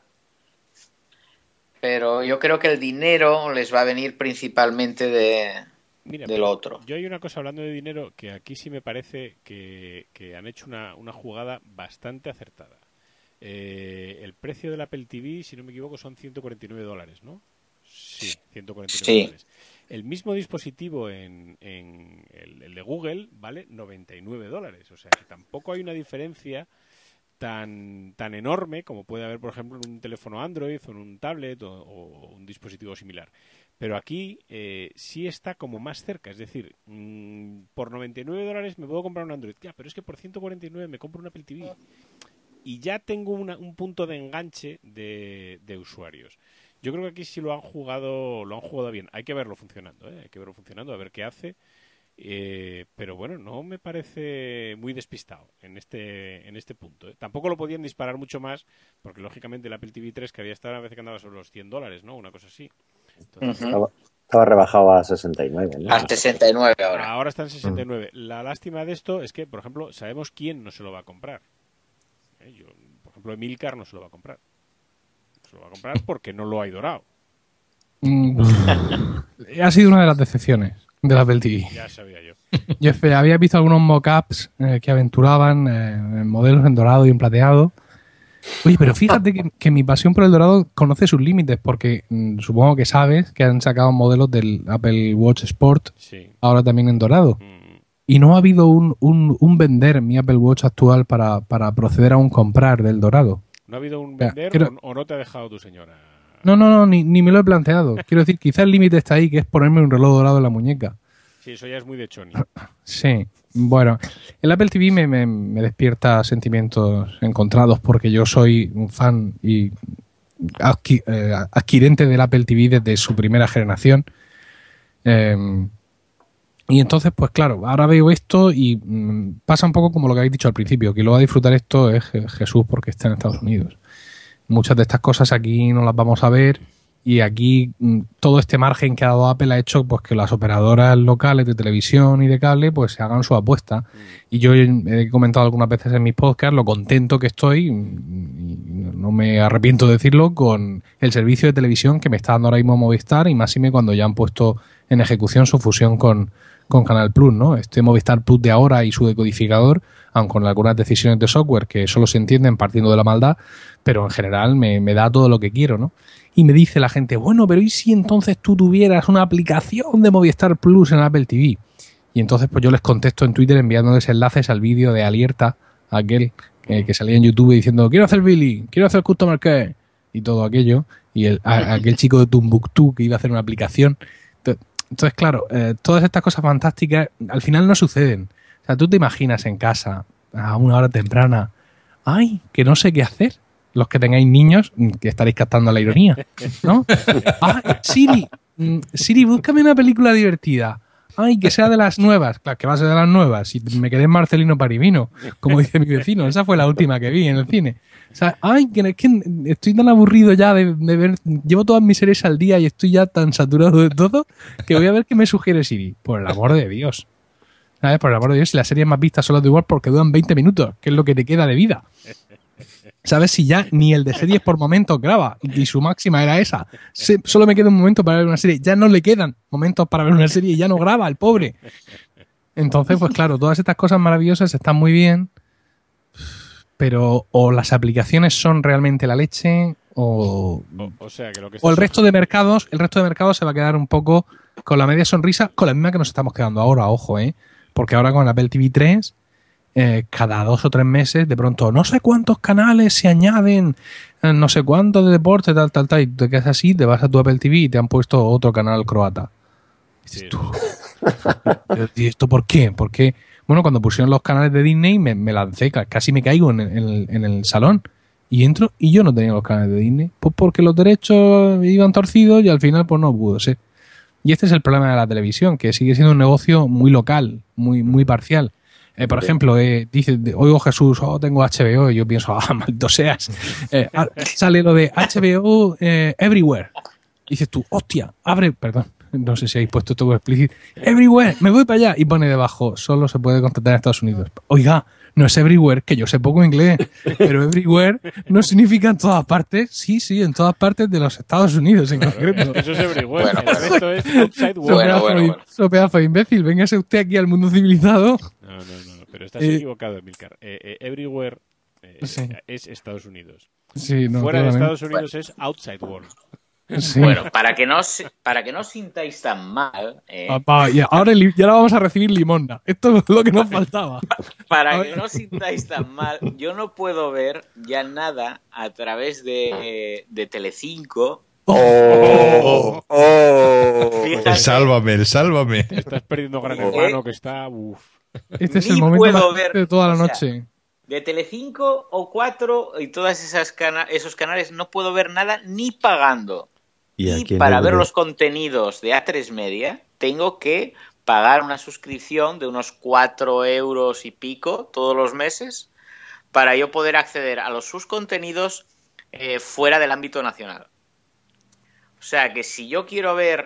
Pero yo creo que el dinero les va a venir principalmente de, Mira, de pero lo otro. yo hay una cosa hablando de dinero que aquí sí me parece que, que han hecho una, una jugada bastante acertada. Eh, el precio del Apple T V, si no me equivoco, son ciento cuarenta y nueve dólares, ¿no? Sí, ciento cuarenta y nueve Sí. dólares. El mismo dispositivo en, en el, el de Google vale noventa y nueve dólares. O sea que tampoco hay una diferencia tan, tan enorme como puede haber, por ejemplo, en un teléfono Android o en un tablet o, o un dispositivo similar. Pero aquí eh, sí está como más cerca. Es decir, mmm, por noventa y nueve dólares me puedo comprar un Android. Ya, pero es que por ciento cuarenta y nueve me compro un Apple T V. Y ya tengo una, un punto de enganche de, de usuarios. Yo creo que aquí sí lo han jugado lo han jugado bien. Hay que verlo funcionando, ¿eh? Hay que verlo funcionando, a ver qué hace. Eh, pero bueno, no me parece muy despistado en este en este punto, ¿eh? Tampoco lo podían disparar mucho más, porque lógicamente el Apple T V tres que había estado a veces que andaba sobre los cien dólares, ¿no? Una cosa así. Entonces, Ujú. Estaba, Estaba rebajado a sesenta y nueve, ¿no? A sesenta y nueve ahora. Ahora está en sesenta y nueve. La lástima de esto es que, por ejemplo, sabemos quién no se lo va a comprar. ¿Eh? Yo, por ejemplo, Emilcar no se lo va a comprar. No se lo va a comprar porque no lo hay dorado. Mm, ha sido una de las decepciones de la Apple T V. Ya sabía yo. Yo espe- había visto algunos mock-ups eh, que aventuraban eh, en modelos en dorado y en plateado. Oye, pero fíjate que, que mi pasión por el dorado conoce sus límites, porque mm, supongo que sabes que han sacado modelos del Apple Watch Sport, Sí. ahora también en dorado. Mm, Y no ha habido un, un, un vender mi Apple Watch actual para, para proceder a un comprar del dorado. ¿No ha habido un Ya, vender creo- o, o no te ha dejado tu señora? No, no, no, ni, ni me lo he planteado. Quiero decir, quizás el límite está ahí, que es ponerme un reloj dorado en la muñeca. Sí, eso ya es muy de choni. Sí, bueno, el Apple T V me, me, me despierta sentimientos encontrados porque yo soy un fan y adqui- eh, adquirente del Apple T V desde su primera generación. Eh, y entonces, pues claro, ahora veo esto y mm, pasa un poco como lo que habéis dicho al principio, que lo va a disfrutar esto es Je- Jesús porque está en Estados Unidos. Muchas de estas cosas aquí no las vamos a ver y aquí mm, todo este margen que ha dado Apple ha hecho pues que las operadoras locales de televisión y de cable pues se hagan su apuesta. Y yo he comentado algunas veces en mis podcasts lo contento que estoy, mm, y no me arrepiento de decirlo, con el servicio de televisión que me está dando ahora mismo Movistar y máxime cuando ya han puesto en ejecución su fusión con, con Canal Plus, ¿no? Este Movistar Plus de ahora y su decodificador, aun con algunas decisiones de software que solo se entienden partiendo de la maldad, pero en general me, me da todo lo que quiero, ¿no? Y me dice la gente, bueno, pero ¿y si entonces tú tuvieras una aplicación de Movistar Plus en Apple T V? Y entonces pues yo les contesto en Twitter enviándoles enlaces al vídeo de Alerta, aquel eh, que salía en YouTube diciendo, quiero hacer Billy, quiero hacer Customer Care, y todo aquello, y el, a, aquel chico de Tumbuktu que iba a hacer una aplicación. Entonces, entonces claro, eh, todas estas cosas fantásticas al final no suceden. O sea, tú te imaginas en casa, a una hora temprana, ay, que no sé qué hacer. Los que tengáis niños, que estaréis captando la ironía, ¿no? Ah, Siri, mm, Siri, búscame una película divertida. Ay, que sea de las nuevas. Claro, que va a ser de las nuevas. Si me quedé en Marcelino Parivino, como dice mi vecino. Esa fue la última que vi en el cine. O sea, ay, que, es que estoy tan aburrido ya de, de ver... Llevo todas mis series al día y estoy ya tan saturado de todo que voy a ver qué me sugiere Siri. Por el amor de Dios. ¿Sabes? Por el amor de Dios, si las series más vistas son las de igual porque duran veinte minutos, que es lo que te queda de vida. ¿Sabes? Si ya ni el de series por momentos graba y su máxima era esa. Se, solo me queda un momento para ver una serie. Ya no le quedan momentos para ver una serie y ya no graba el pobre. Entonces, pues claro, todas estas cosas maravillosas están muy bien, pero o las aplicaciones son realmente la leche o, O, o sea, que lo que o el estás- resto de mercados, el resto de mercados se va a quedar un poco con la media sonrisa, con la misma que nos estamos quedando ahora, ojo, ¿eh? Porque ahora con el Apple T V tres Eh, cada dos o tres meses, de pronto, no sé cuántos canales se añaden, eh, no sé cuántos de deporte, tal, tal, tal, y te quedas así, te vas a tu Apple T V y te han puesto otro canal croata. Y dices Sí. tú, ¿y esto por qué? Porque, bueno, cuando pusieron los canales de Disney me, me lancé, ca- casi me caigo en, en el, en el salón y entro y yo no tenía los canales de Disney. Pues porque los derechos iban torcidos y al final pues no pudo ser. Y este es el problema de la televisión, que sigue siendo un negocio muy local, muy, muy parcial. Eh, por ejemplo, eh, dice, de- oigo Jesús, oh, tengo H B O, y yo pienso, ah, maldito seas. Eh, ah, sale lo de H B O eh, Everywhere. Y dices tú, hostia, abre, perdón, no sé si habéis puesto esto explícito, Everywhere, me voy para allá. Y pone debajo, solo se puede contratar en Estados Unidos. Oiga, no es Everywhere, que yo sé poco inglés, pero Everywhere no significa en todas partes. Sí, sí, en todas partes de los Estados Unidos en concreto. Eso es everywhere. Bueno, el bueno. resto es outside So world. Bueno, pedazo, bueno, de, bueno. so pedazo de imbécil, véngase usted aquí al mundo civilizado. No, no, no, pero estás Eh, equivocado, Emilcar. Eh, eh, everywhere eh, Sí. es Estados Unidos. Sí, no, Fuera de claramente. Estados Unidos es outside world. Sí. Bueno, para que no os, para que no os sintáis tan mal, eh, Papá, y ahora, el li- y ahora vamos a recibir limonda. Esto es lo que nos faltaba. para a que ver. no os sintáis tan mal, yo no puedo ver ya nada a través de, de Telecinco. ¡Oh! ¡Oh! Fíjate, El sálvame, el sálvame. Te estás perdiendo Gran Eh. Hermano que está... Uf. Este es Ni el momento puedo más triste ver, de toda la o sea, noche. de Telecinco o cuatro y todas esas cana esos canales no puedo ver nada ni pagando. ¿Y a Y quién para le ver debe? los contenidos de A tres Media tengo que pagar una suscripción de unos cuatro euros y pico todos los meses para yo poder acceder a los sus contenidos eh, fuera del ámbito nacional. O sea que si yo quiero ver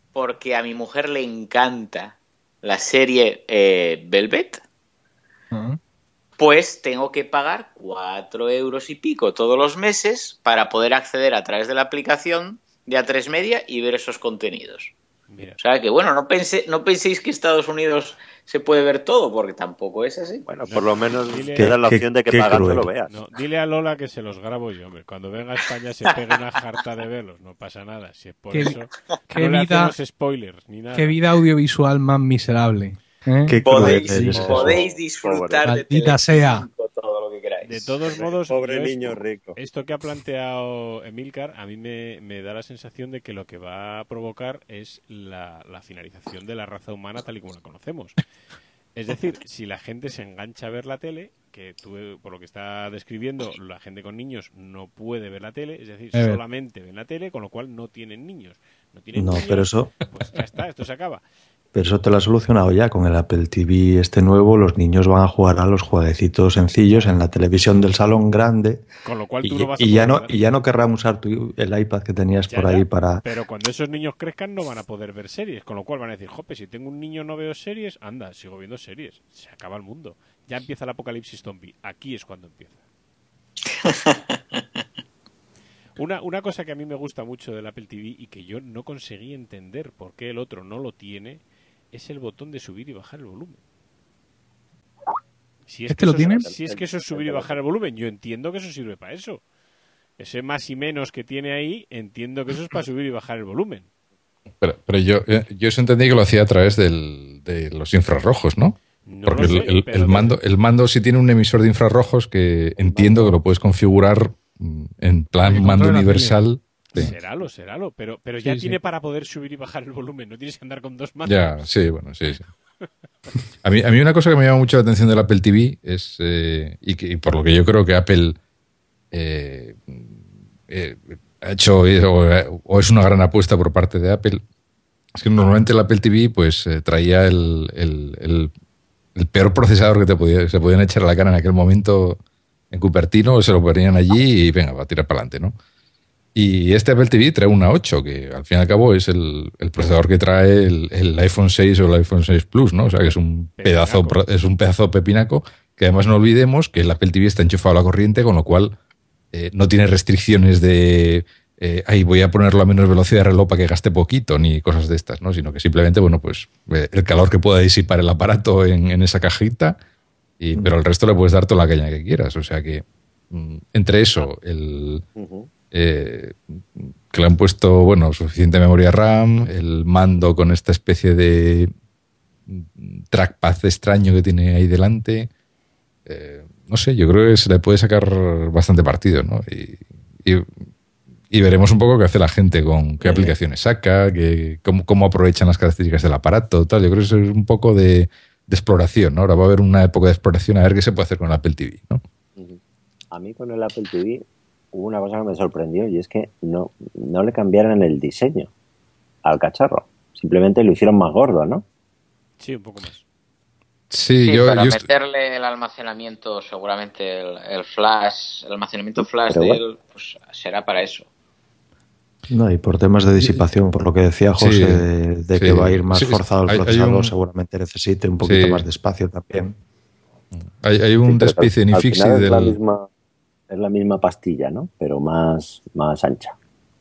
porque a mi mujer le encanta la serie eh, Velvet, Uh-huh. pues tengo que pagar cuatro euros y pico todos los meses para poder acceder a través de la aplicación de A tres Media y ver esos contenidos. Mira. O sea que, bueno, no, pense, no penséis que Estados Unidos se puede ver todo, porque tampoco es así. Bueno, por lo menos Dile- queda la Qué- opción de que qué pagando cruel. lo veas. No, dile a Lola que se los grabo yo, hombre. Cuando venga a España se pegue una jarta de velos, no pasa nada. Si es por Qué- eso, qué no le vida- hacemos spoilers ni nada. Qué vida audiovisual más miserable. ¿eh? Qué Podéis, cruel es eso. podéis disfrutar de Maldita sea. Telecinco todo lo que queráis. De todos modos, Pobre yo niño esto, rico. esto que ha planteado Emilcar, a mí me, me da la sensación de que lo que va a provocar es la, la finalización de la raza humana tal y como la conocemos. Es decir, si la gente se engancha a ver la tele, que tú, eh, por lo que está describiendo, la gente con niños no puede ver la tele, es decir, Eh. solamente ven la tele, con lo cual no tienen niños. No tienen No, niños, pero eso, pues ya está, esto se acaba. pero eso te lo ha solucionado ya con el Apple T V este nuevo. Los niños van a jugar a los jueguecitos sencillos en la televisión del salón grande Con lo cual tú y, no vas a y ya poder no ver. y ya no querrán usar tu, el iPad que tenías Ya, por ahí ya, para. Pero cuando esos niños crezcan no van a poder ver series, con lo cual van a decir, jope, si tengo un niño no veo series, anda, sigo viendo series. Se acaba el mundo. Ya empieza el apocalipsis zombie. Aquí es cuando empieza. Una, una cosa que a mí me gusta mucho del Apple T V y que yo no conseguí entender por qué el otro no lo tiene es el botón de subir y bajar el volumen. Si es ¿Este que lo eso, tiene? Si es que eso es subir y bajar el volumen, yo entiendo que eso sirve para eso. Ese más y menos que tiene ahí, entiendo que eso es para subir y bajar el volumen. Pero, pero yo, eh, yo eso entendí que lo hacía a través del, de los infrarrojos, ¿no? No Porque lo sé, el, el- pero el mando, el mando sí tiene un emisor de infrarrojos que entiendo que lo puedes configurar mm, en plan El mando control de la universal. Sí. Seralo, seralo, pero, pero ya Sí, tiene sí. para poder subir y bajar el volumen, no tienes que andar con dos manos. Ya, sí, bueno, sí, sí. A mí, a mí una cosa que me llama mucho la atención del Apple T V es, eh, y, que, y por lo que yo creo que Apple eh, eh, ha hecho eh, o, o es una gran apuesta por parte de Apple, es que normalmente el Apple T V pues eh, traía el, el, el, el peor procesador que te podía, se podían echar a la cara en aquel momento en Cupertino, se lo ponían allí y venga, va a tirar para adelante, ¿no? Y este Apple T V trae una ocho, que al fin y al cabo es el, el procesador que trae el, el iPhone seis o el iPhone seis Plus, ¿no? O sea que es un pedazo, Pepinaco. es un pedazo pepinaco, que además no olvidemos que el Apple T V está enchufado a la corriente, con lo cual eh, no tiene restricciones de eh, ay, voy a ponerlo a menos velocidad de reloj para que gaste poquito, ni cosas de estas, ¿no? Sino que simplemente, bueno, pues eh, el calor que pueda disipar el aparato en, en esa cajita, y, pero el resto le puedes dar toda la caña que quieras. O sea que mm, entre eso, el Ujú. eh, que le han puesto, bueno, suficiente memoria RAM, el mando con esta especie de trackpad extraño que tiene ahí delante. Eh, no sé, yo creo que se le puede sacar bastante partido, ¿no? Y, y, y veremos un poco qué hace la gente con qué aplicaciones saca, qué, cómo, cómo aprovechan las características del aparato, tal. Yo creo que eso es un poco de, de exploración, ¿no? Ahora va a haber una época de exploración a ver qué se puede hacer con el Apple T V, ¿no? A mí con el Apple T V hubo una cosa que me sorprendió y es que no, no le cambiaron el diseño al cacharro. Simplemente lo hicieron más gordo, ¿no? Sí, un poco más. Sí, Sí, yo, para yo est- meterle el almacenamiento, seguramente el, el flash, el almacenamiento flash Pero de bueno. él, pues será para eso. No, y por temas de disipación, por lo que decía José, Sí, de, de sí. que va a ir más Sí, sí. forzado el Hay- hay procesador, un- seguramente necesite un poquito Sí. más de espacio también. hay, hay un Sí, pero despice en al iFixit final es la del... misma, es la misma pastilla, ¿no? Pero más, más ancha.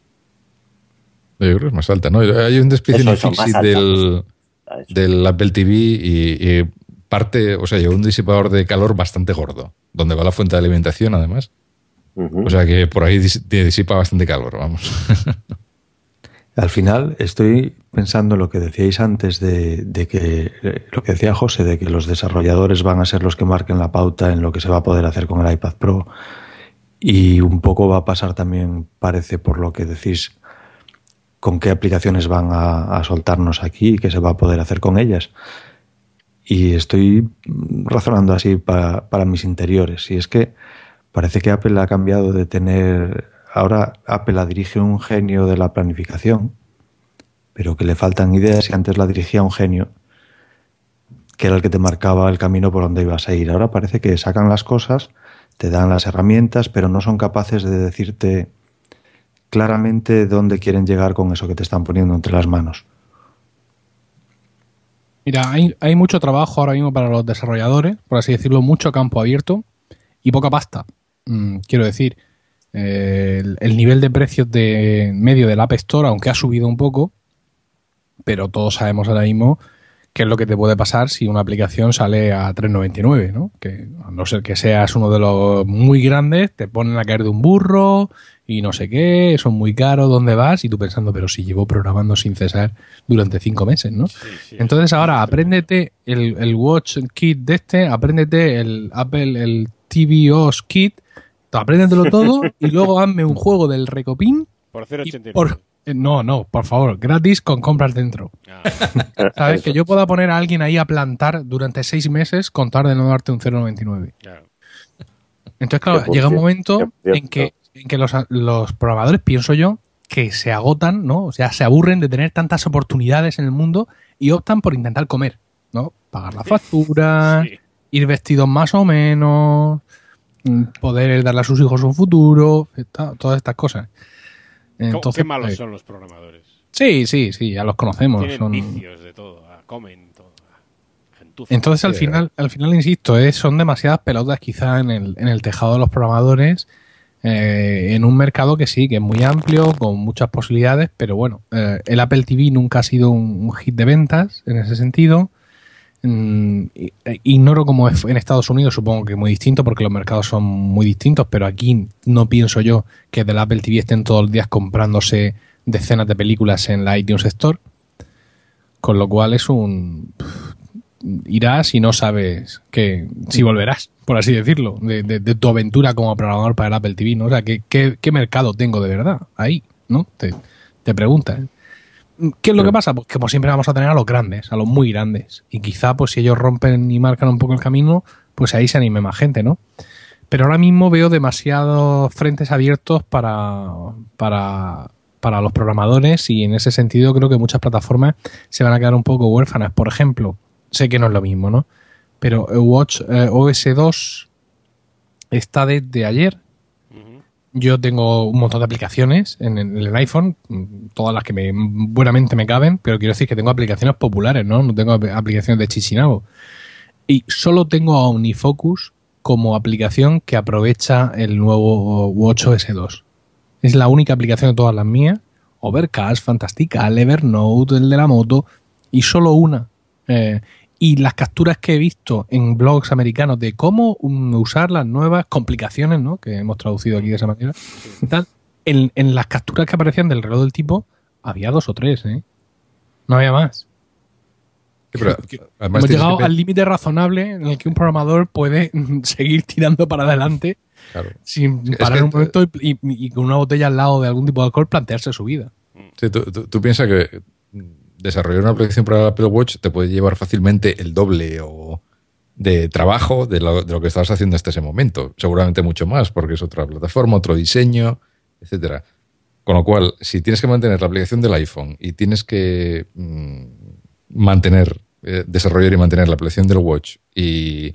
Yo creo que es más alta, ¿no? Hay un despice en Eso, eso, más iFixit alta, del, ¿sabes? del Apple T V y, y parte, o sea, lleva un disipador de calor bastante gordo, donde va la fuente de alimentación, además. Ujú. O sea que por ahí dis- disipa bastante calor, vamos. Al final estoy pensando en lo que decíais antes de, de que, eh, lo que decía José, de que los desarrolladores van a ser los que marquen la pauta en lo que se va a poder hacer con el iPad Pro, y un poco va a pasar también, parece, por lo que decís, con qué aplicaciones van a, a soltarnos aquí y qué se va a poder hacer con ellas. Y estoy razonando así para, para mis interiores. Y es que parece que Apple ha cambiado de tener... Ahora Apple la dirige un genio de la planificación, pero que le faltan ideas, y antes la dirigía un genio que era el que te marcaba el camino por donde ibas a ir. Ahora parece que sacan las cosas, te dan las herramientas, pero no son capaces de decirte claramente dónde quieren llegar con eso que te están poniendo entre las manos. Mira, hay, hay mucho trabajo ahora mismo para los desarrolladores, por así decirlo, mucho campo abierto y poca pasta. Mm, quiero decir, eh, el, el nivel de precios de medio del App Store, aunque ha subido un poco, pero todos sabemos ahora mismo qué es lo que te puede pasar si una aplicación sale a tres noventa y nueve, ¿no? Que a no ser que seas uno de los muy grandes, te ponen a caer de un burro y no sé qué, son muy caros, ¿dónde vas? Y tú pensando, pero si llevo programando sin cesar durante cinco meses, ¿no? Sí, sí, Entonces eso- ahora eso es apréndete el, el Watch Kit de este, apréndete el Apple, el T V O S Kit, apréndetelo todo y luego hazme un juego del Recopín por cero y ochenta y por... nueve. eh, No, no, por favor, gratis con compras dentro. Ah, ¿Sabes? Eso. Que yo pueda poner a alguien ahí a plantar durante seis meses con tal de no darte un cero noventa y nueve. claro. Entonces, claro, Que por llega un cierto- momento que por en que, cierto- en que los, los programadores, pienso yo, que se agotan, ¿no? O sea, se aburren de tener tantas oportunidades en el mundo y optan por intentar comer, ¿no? Pagar las facturas, Sí. ir vestidos más o menos, mm, poder darle a sus hijos un futuro, esta- todas estas cosas. ¿Cómo- Entonces, Qué malos pues, son los programadores. sí, sí, sí, ya los conocemos. Tienen son... vicios de todo. ah, Comen todo. ah, gentuza. Entonces al Sí, final, al final insisto, es, son demasiadas pelotas quizá en el, en el tejado de los programadores, eh, en un mercado que sí, que es muy amplio, con muchas posibilidades, pero bueno, eh, el Apple T V nunca ha sido un, un hit de ventas en ese sentido. Mm, i- eh, ignoro cómo es en Estados Unidos, supongo que muy distinto porque los mercados son muy distintos, pero aquí no pienso yo que del Apple T V estén todos los días comprándose decenas de películas en la iTunes Store, con lo cual es un irás y no sabes que si volverás, por así decirlo, de, de- de tu aventura como programador para el Apple T V, ¿no? O sea, ¿qué, qué, qué mercado tengo de verdad ahí, ¿no? Te, te preguntas. ¿Qué es lo que pasa? Pues que como siempre vamos a tener a los grandes, a los muy grandes. Y quizá, pues si ellos rompen y marcan un poco el camino, pues ahí se anime más gente, ¿no? Pero ahora mismo veo demasiados frentes abiertos para, para, para los programadores y en ese sentido creo que muchas plataformas se van a quedar un poco huérfanas. Por ejemplo, sé que no es lo mismo, ¿no? Pero Watch eh, O S dos está desde ayer. Ujú. Yo tengo un montón de aplicaciones en el, en el iPhone, mm, todas las que me, buenamente me caben, pero quiero decir que tengo aplicaciones populares, ¿no? No tengo ap- aplicaciones de chichinabo. Y solo tengo a OmniFocus como aplicación que aprovecha el nuevo Watch O S dos. Es la única aplicación de todas las mías. Overcast, Fantastical, Evernote, el de la moto, y solo una. Eh, y las capturas que he visto en blogs americanos de cómo um, usar las nuevas complicaciones, ¿no? Que hemos traducido aquí de esa manera, y tal, en, en las capturas que aparecían del reloj del tipo, había dos o tres, ¿eh? No había más. Sí, pero además Hemos tienes llegado que pe- al límite razonable en el que un programador puede seguir tirando para adelante claro. sin Es parar que- un momento y, y- y con una botella al lado de algún tipo de alcohol plantearse su vida. Sí, tú, tú- tú piensas que desarrollar una aplicación para el Apple Watch te puede llevar fácilmente el doble o de trabajo de lo, de lo que estabas haciendo hasta ese momento. Seguramente mucho más, porque es otra plataforma, otro diseño, etcétera. Con lo cual, si tienes que mantener la aplicación del iPhone y tienes que mm, mantener, eh, desarrollar y mantener la aplicación del Watch y,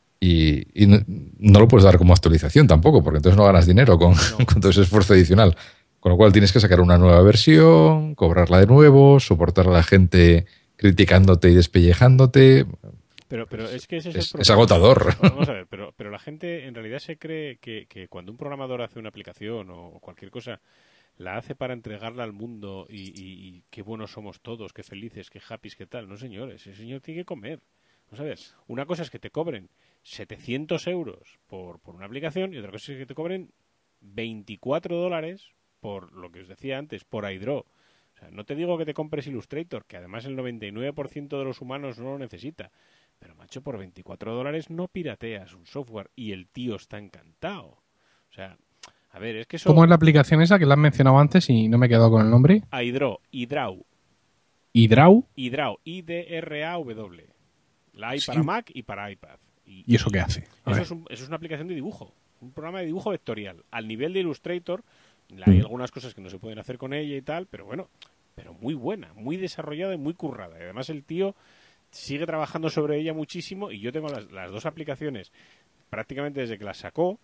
y, y no, no lo puedes dar como actualización tampoco, porque entonces no ganas dinero con, con todo ese esfuerzo adicional. Con lo cual tienes que sacar una nueva versión, cobrarla de nuevo, soportar a la gente criticándote y despellejándote. Pero, pero es que ese es, Es- el es problema. agotador. Vamos a ver, pero, pero la gente en realidad se cree que, que cuando un programador hace una aplicación o cualquier cosa, la hace para entregarla al mundo y, y- y qué buenos somos todos, qué felices, qué happy, qué tal. No, señores, ese señor tiene que comer. Vamos a ver, una cosa es que te cobren setecientos euros por, por una aplicación y otra cosa es que te cobren veinticuatro dólares por lo que os decía antes, por iDraw. O sea, no te digo que te compres Illustrator, que además el noventa y nueve por ciento de los humanos no lo necesita. Pero, macho, por veinticuatro dólares no pirateas un software y el tío está encantado. O sea, a ver, es que eso... ¿Cómo es la aplicación esa que la has mencionado antes y no me he quedado con el nombre? iDraw, iDraw, ¿Hidrau? iDraw, I D R A W. La hay Sí. para Mac y para iPad. Y, ¿Y eso qué hace? A Eso ver. es, un- eso es una aplicación de dibujo, un programa de dibujo vectorial. Al nivel de Illustrator, hay Mm. algunas cosas que no se pueden hacer con ella y tal, pero bueno, pero muy buena, muy desarrollada y muy currada. Y además el tío sigue trabajando sobre ella muchísimo y yo tengo las, las dos aplicaciones prácticamente desde que las sacó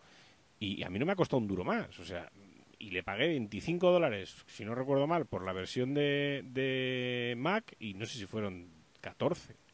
y a mí no me ha costado un duro más. O sea, y le pagué veinticinco dólares, si no recuerdo mal, por la versión de, de Mac y no sé si fueron catorce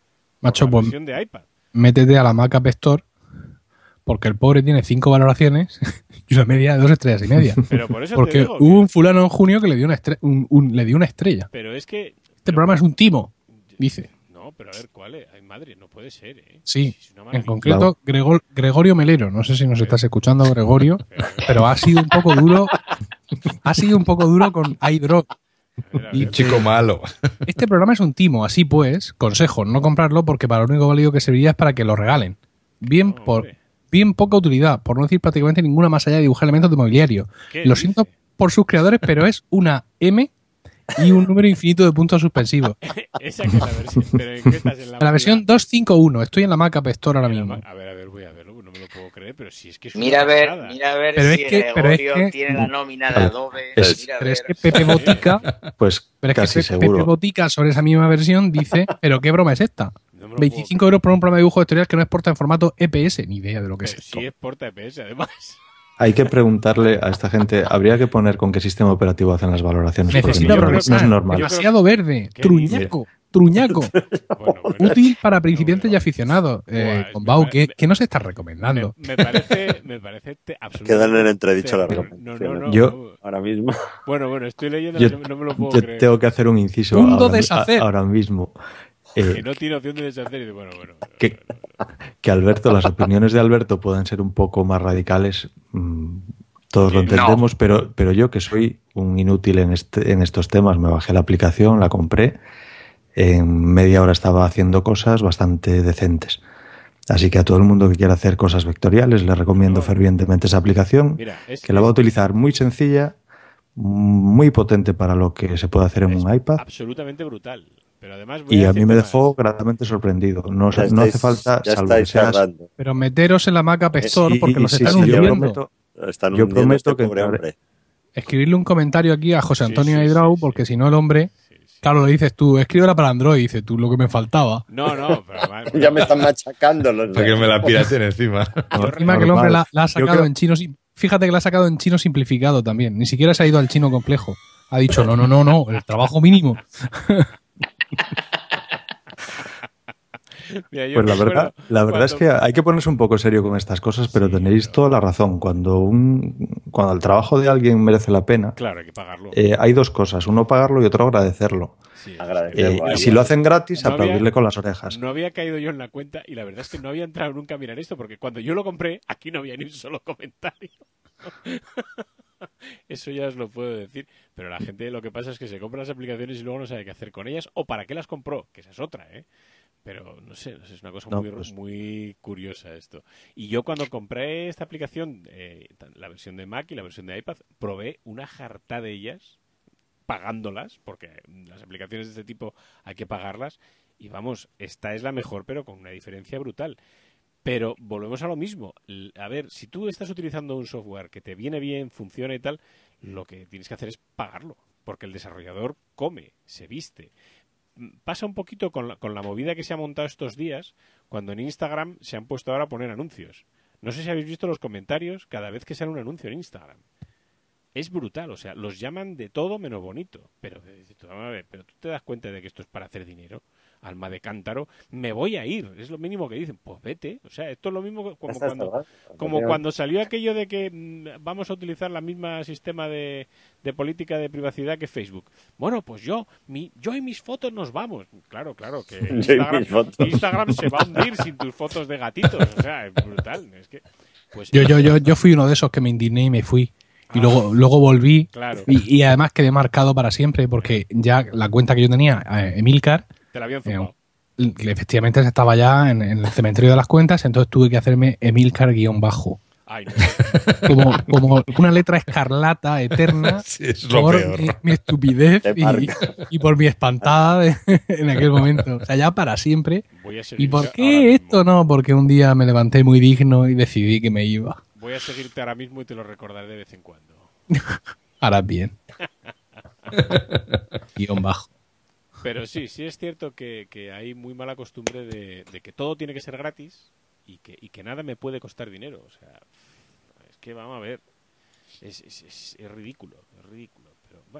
Macho, la pues versión de iPad. métete a la Mac App Store, porque el pobre tiene cinco valoraciones y una media de dos estrellas y media. Pero por eso te Porque digo hubo que- un fulano en junio que le dio una, estre- un- un- le dio una estrella. Pero es que... Este programa es un timo, dice. No, pero a ver, ¿cuál es? Ay, madre, no puede ser, ¿eh? Sí, Es una en maravilla. concreto Gregor- Gregorio Melero. No sé si nos estás escuchando, Gregorio, pero ha sido un poco duro. Ha sido un poco duro con iDrop. A ver, a Y ver. Chico malo. este programa es un timo, así pues, consejo, no comprarlo porque para lo único válido que serviría es para que lo regalen. Bien No, por hombre. bien poca utilidad, por no decir prácticamente ninguna más allá de dibujar elementos de mobiliario. ¿Qué Lo dice? siento por sus creadores, pero es una M y un número infinito de puntos suspensivos. Esa que es la versión. ¿Pero en qué estás? En la, La versión la- doscientos cincuenta y uno, estoy en la Mac App Store ahora en la mismo. ma- A ver, a ver, voy a verlo, no me lo puedo creer, pero si es que es Mira a una ver, pasada. mira a ver Pero si es que- pero es Gregorio que- tiene la nómina de Claro. Adobe. Es- Mira a Pero es ver. que Pepe Botica, Pues pero es que casi Pepe, seguro. Pepe Botica sobre esa misma versión dice, pero qué broma es esta. No me lo veinticinco puedo euros por un programa de dibujo vectorial que no exporta en formato E P S. Ni idea de lo que creer. es Pero esto. sí es porta E P S, además. Hay que preguntarle a esta gente, habría que poner con qué sistema operativo hacen las valoraciones. porque Necesita no, progresar. no es normal. Demasiado verde. ¿Qué Truñaco. Truñaco. Bueno, bueno. Útil para principiantes y aficionados. Eh, Buah, con me Bau, pare- ¿qué, me- qué nos estás Me, recomendando? me parece, me parece te- absolutamente. Quedan en entredicho las terrible. recomendaciones. No, no, no. Yo- Ahora mismo. Bueno, bueno, estoy leyendo, Yo, no me lo puedo yo creer. tengo que hacer un inciso Mundo ahora, deshacer. a- ahora mismo. Eh, Que no tiene opción de deshacer y de, bueno, bueno. que, que Alberto, las opiniones de Alberto pueden ser un poco más radicales, mm, todos lo No. entendemos, pero, pero yo que soy un inútil en, este, en estos temas, me bajé la aplicación, la compré, en media hora estaba haciendo cosas bastante decentes. Así que a todo el mundo que quiera hacer cosas vectoriales le recomiendo No. fervientemente esa aplicación, Mira, es, que la va a es utilizar muy sencilla, muy potente para lo que se puede hacer en es un iPad. absolutamente brutal. Pero además voy Y a decirte mí me más. dejó gratamente sorprendido. No, Ya no hace estáis- falta, ya salvo que estáis seas... cerrando. Pero meteros en la Mac App Eh, Store Sí, porque los sí, están sí, yo hundiendo. prometo, Están Yo hundiendo prometo este que pobre entraré. hombre. Escribirle un comentario aquí a José Sí, Antonio sí, Aidrau, sí, sí. porque si no el hombre, Sí, sí. claro, lo dices tú, escríbela para Android, dice tú lo que me faltaba. No, no, pero además- Ya me están machacando los Para que me la piraten encima. Yo Encima que el hombre la, la ha Yo sacado creo- en chino, sim- fíjate que la ha sacado en chino simplificado también, ni siquiera se ha ido al chino complejo. Ha dicho, no, no, no, no, el trabajo mínimo. Mira, yo Pues la recuerdo verdad, la verdad es que cuando- hay que ponerse un poco serio con estas cosas, pero Sí, tenéis pero- toda la razón. Cuando un, cuando el trabajo de alguien merece la pena, Claro, hay que pagarlo. eh, hay dos cosas: uno pagarlo y otro agradecerlo. Sí, sí, agradecer. sí. Eh, Mira, y si lo hacen gratis, no había- aplaudirle con las orejas. No había caído yo en la cuenta y la verdad es que no había entrado nunca a mirar esto porque cuando yo lo compré aquí no había ni un solo comentario. Eso ya os lo puedo decir. Pero la gente lo que pasa es que se compra las aplicaciones y luego no sabe qué hacer con ellas o para qué las compró, que esa es otra, ¿eh? Pero no sé, no sé, es una cosa No, muy, pues- muy curiosa esto. Y yo cuando compré esta aplicación, eh, la versión de Mac y la versión de iPad, probé una jarta de ellas pagándolas, porque las aplicaciones de este tipo hay que pagarlas, y vamos, esta es la mejor, pero con una diferencia brutal. Pero volvemos a lo mismo. L- A ver, si tú estás utilizando un software que te viene bien, funciona y tal, lo que tienes que hacer es pagarlo, porque el desarrollador come, se viste. M- Pasa un poquito con la, con la movida que se ha montado estos días, cuando en Instagram se han puesto ahora a poner anuncios. No sé si habéis visto los comentarios cada vez que sale un anuncio en Instagram. Es brutal, o sea, los llaman de todo menos bonito. Pero, eh, dices tú, vamos a ver, pero tú te das cuenta de que esto es para hacer dinero. Alma de cántaro, me voy a ir, es lo mínimo que dicen. Pues vete, o sea, esto es lo mismo que- como Está cuando, cerrado. como cuando salió aquello de que mm, vamos a utilizar la misma sistema de, de política de privacidad que Facebook. Bueno, pues yo, mi, yo y mis fotos nos vamos. Claro, claro, que Yo y Instagram, mis fotos. Instagram se va a hundir sin tus fotos de gatitos. O sea, es brutal. Es que, pues, Yo, yo, yo, yo fui uno de esos que me indigné y me fui. Y Ah. luego, luego volví. Claro. Y, y además quedé marcado para siempre, porque ya la cuenta que yo tenía, eh, Emilcar, te la habían eh, zumbado. efectivamente estaba ya en, en el cementerio de las cuentas, entonces tuve que hacerme Emilcar guión bajo. Ay, no. Como, como una letra escarlata eterna Sí, es lo por peor. mi, mi estupidez Te y, marca. y por mi espantada de- en aquel momento. O sea, ya para siempre. Voy a seguir ¿Y por ahora qué mismo. esto no? Porque un día me levanté muy digno y decidí que me iba. Voy a seguirte ahora mismo y te lo recordaré de vez en cuando. Harás bien. Guión bajo. Pero sí, sí es cierto que, que hay muy mala costumbre de, de que todo tiene que ser gratis y que, y que nada me puede costar dinero. O sea, es que vamos a ver, es, es, es, es ridículo, es ridículo. Pero bueno,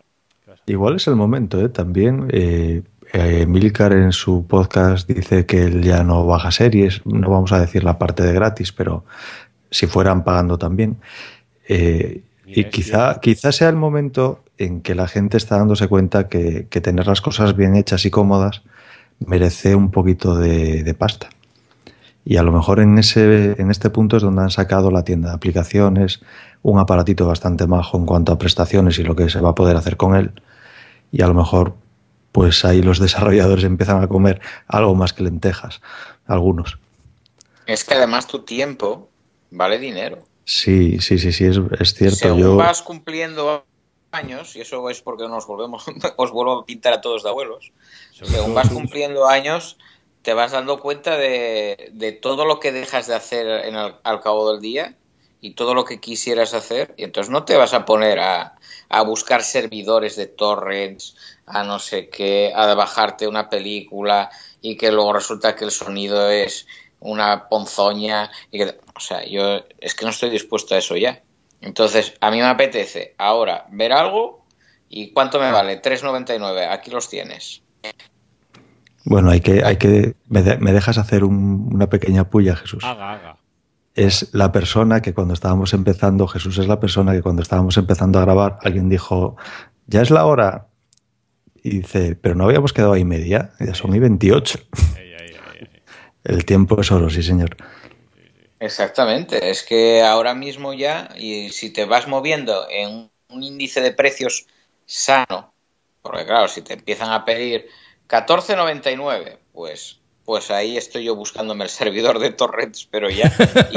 Igual es el momento, ¿eh? También eh, eh, Milcar en su podcast dice que él ya no baja series, no vamos a decir la parte de gratis, pero si fueran pagando también. Eh, Mira, y es quizá, cierto. quizá sea el momento en que la gente está dándose cuenta que, que tener las cosas bien hechas y cómodas merece un poquito de, de pasta. Y a lo mejor en ese en este punto es donde han sacado la tienda de aplicaciones, un aparatito bastante majo en cuanto a prestaciones y lo que se va a poder hacer con él. Y a lo mejor, pues ahí los desarrolladores empiezan a comer algo más que lentejas, algunos. Es que además tu tiempo vale dinero. Sí, sí, sí, sí, es, es cierto. Según Yo... vas cumpliendo años, y eso es porque nos volvemos, os vuelvo a pintar a todos de abuelos, según vas cumpliendo años, te vas dando cuenta de, de todo lo que dejas de hacer en el, al cabo del día y todo lo que quisieras hacer, y entonces no te vas a poner a, a buscar servidores de torrents, a no sé qué, a bajarte una película y que luego resulta que el sonido es una ponzoña y que, o sea, yo es que no estoy dispuesto a eso ya. Entonces, a mí me apetece ahora ver algo y ¿cuánto me vale? tres noventa y nueve, aquí los tienes. Bueno, hay que, hay que, me, de, me dejas hacer un, una pequeña puya, Jesús. Haga, haga. Es la persona que cuando estábamos empezando, Jesús es la persona que cuando estábamos empezando a grabar, alguien dijo, ya es la hora. Y dice, pero no habíamos quedado ahí media, ya son y veintiocho. Ay, ay, ay, ay. El tiempo es oro, sí, señor. Exactamente, es que ahora mismo ya, y si te vas moviendo en un índice de precios sano, porque claro, si te empiezan a pedir catorce noventa y nueve, pues, pues ahí estoy yo buscándome el servidor de torrents, pero ya,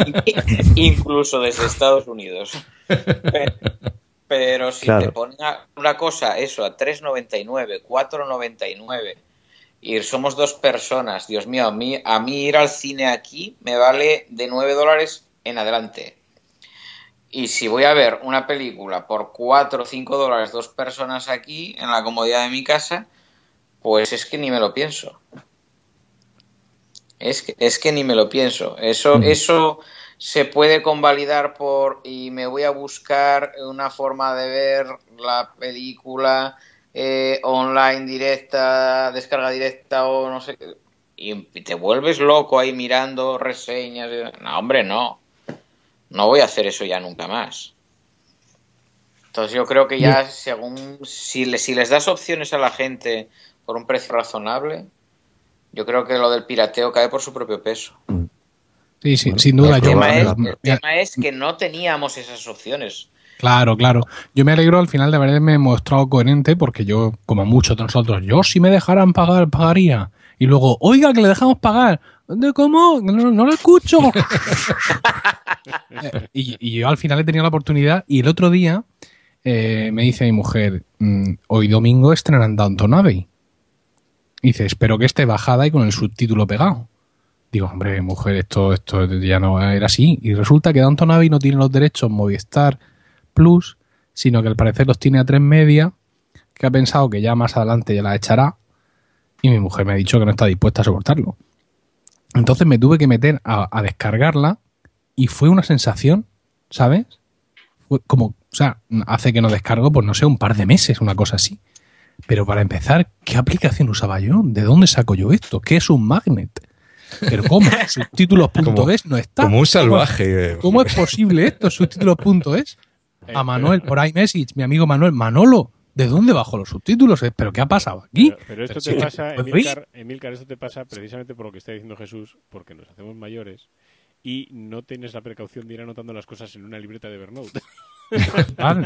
incluso desde Estados Unidos. Pero, pero si Claro. te ponen una cosa, eso, a tres noventa y nueve, cuatro noventa y nueve, y somos dos personas, Dios mío, a mí, a mí ir al cine aquí me vale de nueve dólares en adelante. Y si voy a ver una película por cuatro o cinco dólares, dos personas aquí, en la comodidad de mi casa, pues es que ni me lo pienso. Es que, es que ni me lo pienso. Eso, mm. eso se puede convalidar por, y me voy a buscar una forma de ver la película eh, online directa, descarga directa o no sé qué. Y te vuelves loco ahí mirando reseñas. No, hombre, no. No voy a hacer eso ya nunca más. Entonces yo creo que ya según si, le, si les das opciones a la gente por un precio razonable, yo creo que lo del pirateo cae por su propio peso. Sí, sí, sin duda. El, yo tema, me... es, el tema es que no teníamos esas opciones. Claro, claro. Yo me alegro al final de haberme mostrado coherente porque yo, como muchos de nosotros, yo si me dejaran pagar, pagaría. Y luego, oiga, que le dejamos pagar. ¿Cómo? No, no lo escucho. y, y yo al final he tenido la oportunidad y el otro día eh, me dice mi mujer, mmm, hoy domingo estrenan Downton Abbey. Y dice, espero que esté bajada y con el subtítulo pegado. Digo, hombre, mujer, esto, esto ya no era así. Y resulta que Downton Abbey no tiene los derechos Movistar Plus, sino que al parecer los tiene a tres media, que ha pensado que ya más adelante ya la echará. Y mi mujer me ha dicho que no está dispuesta a soportarlo. Entonces me tuve que meter a, a descargarla y fue una sensación, ¿sabes? Fue como, o sea, hace que no descargo, pues no sé, un par de meses, una cosa así. Pero para empezar, ¿qué aplicación usaba yo? ¿De dónde saco yo esto? ¿Qué es un magnet? ¿Pero cómo? Subtítulos punto es no está. Como un salvaje. ¿Cómo, ¿Cómo es posible esto? Subtítulos punto es. A Manuel, por iMessage, mi amigo Manuel, Manolo, ¿de dónde bajo los subtítulos? ¿Pero qué ha pasado aquí? Pero, pero esto pero te sí, pasa, Emilcar, Emilcar, esto te pasa precisamente por lo que está diciendo Jesús, porque nos hacemos mayores y no tienes la precaución de ir anotando las cosas en una libreta de Evernote. Vale.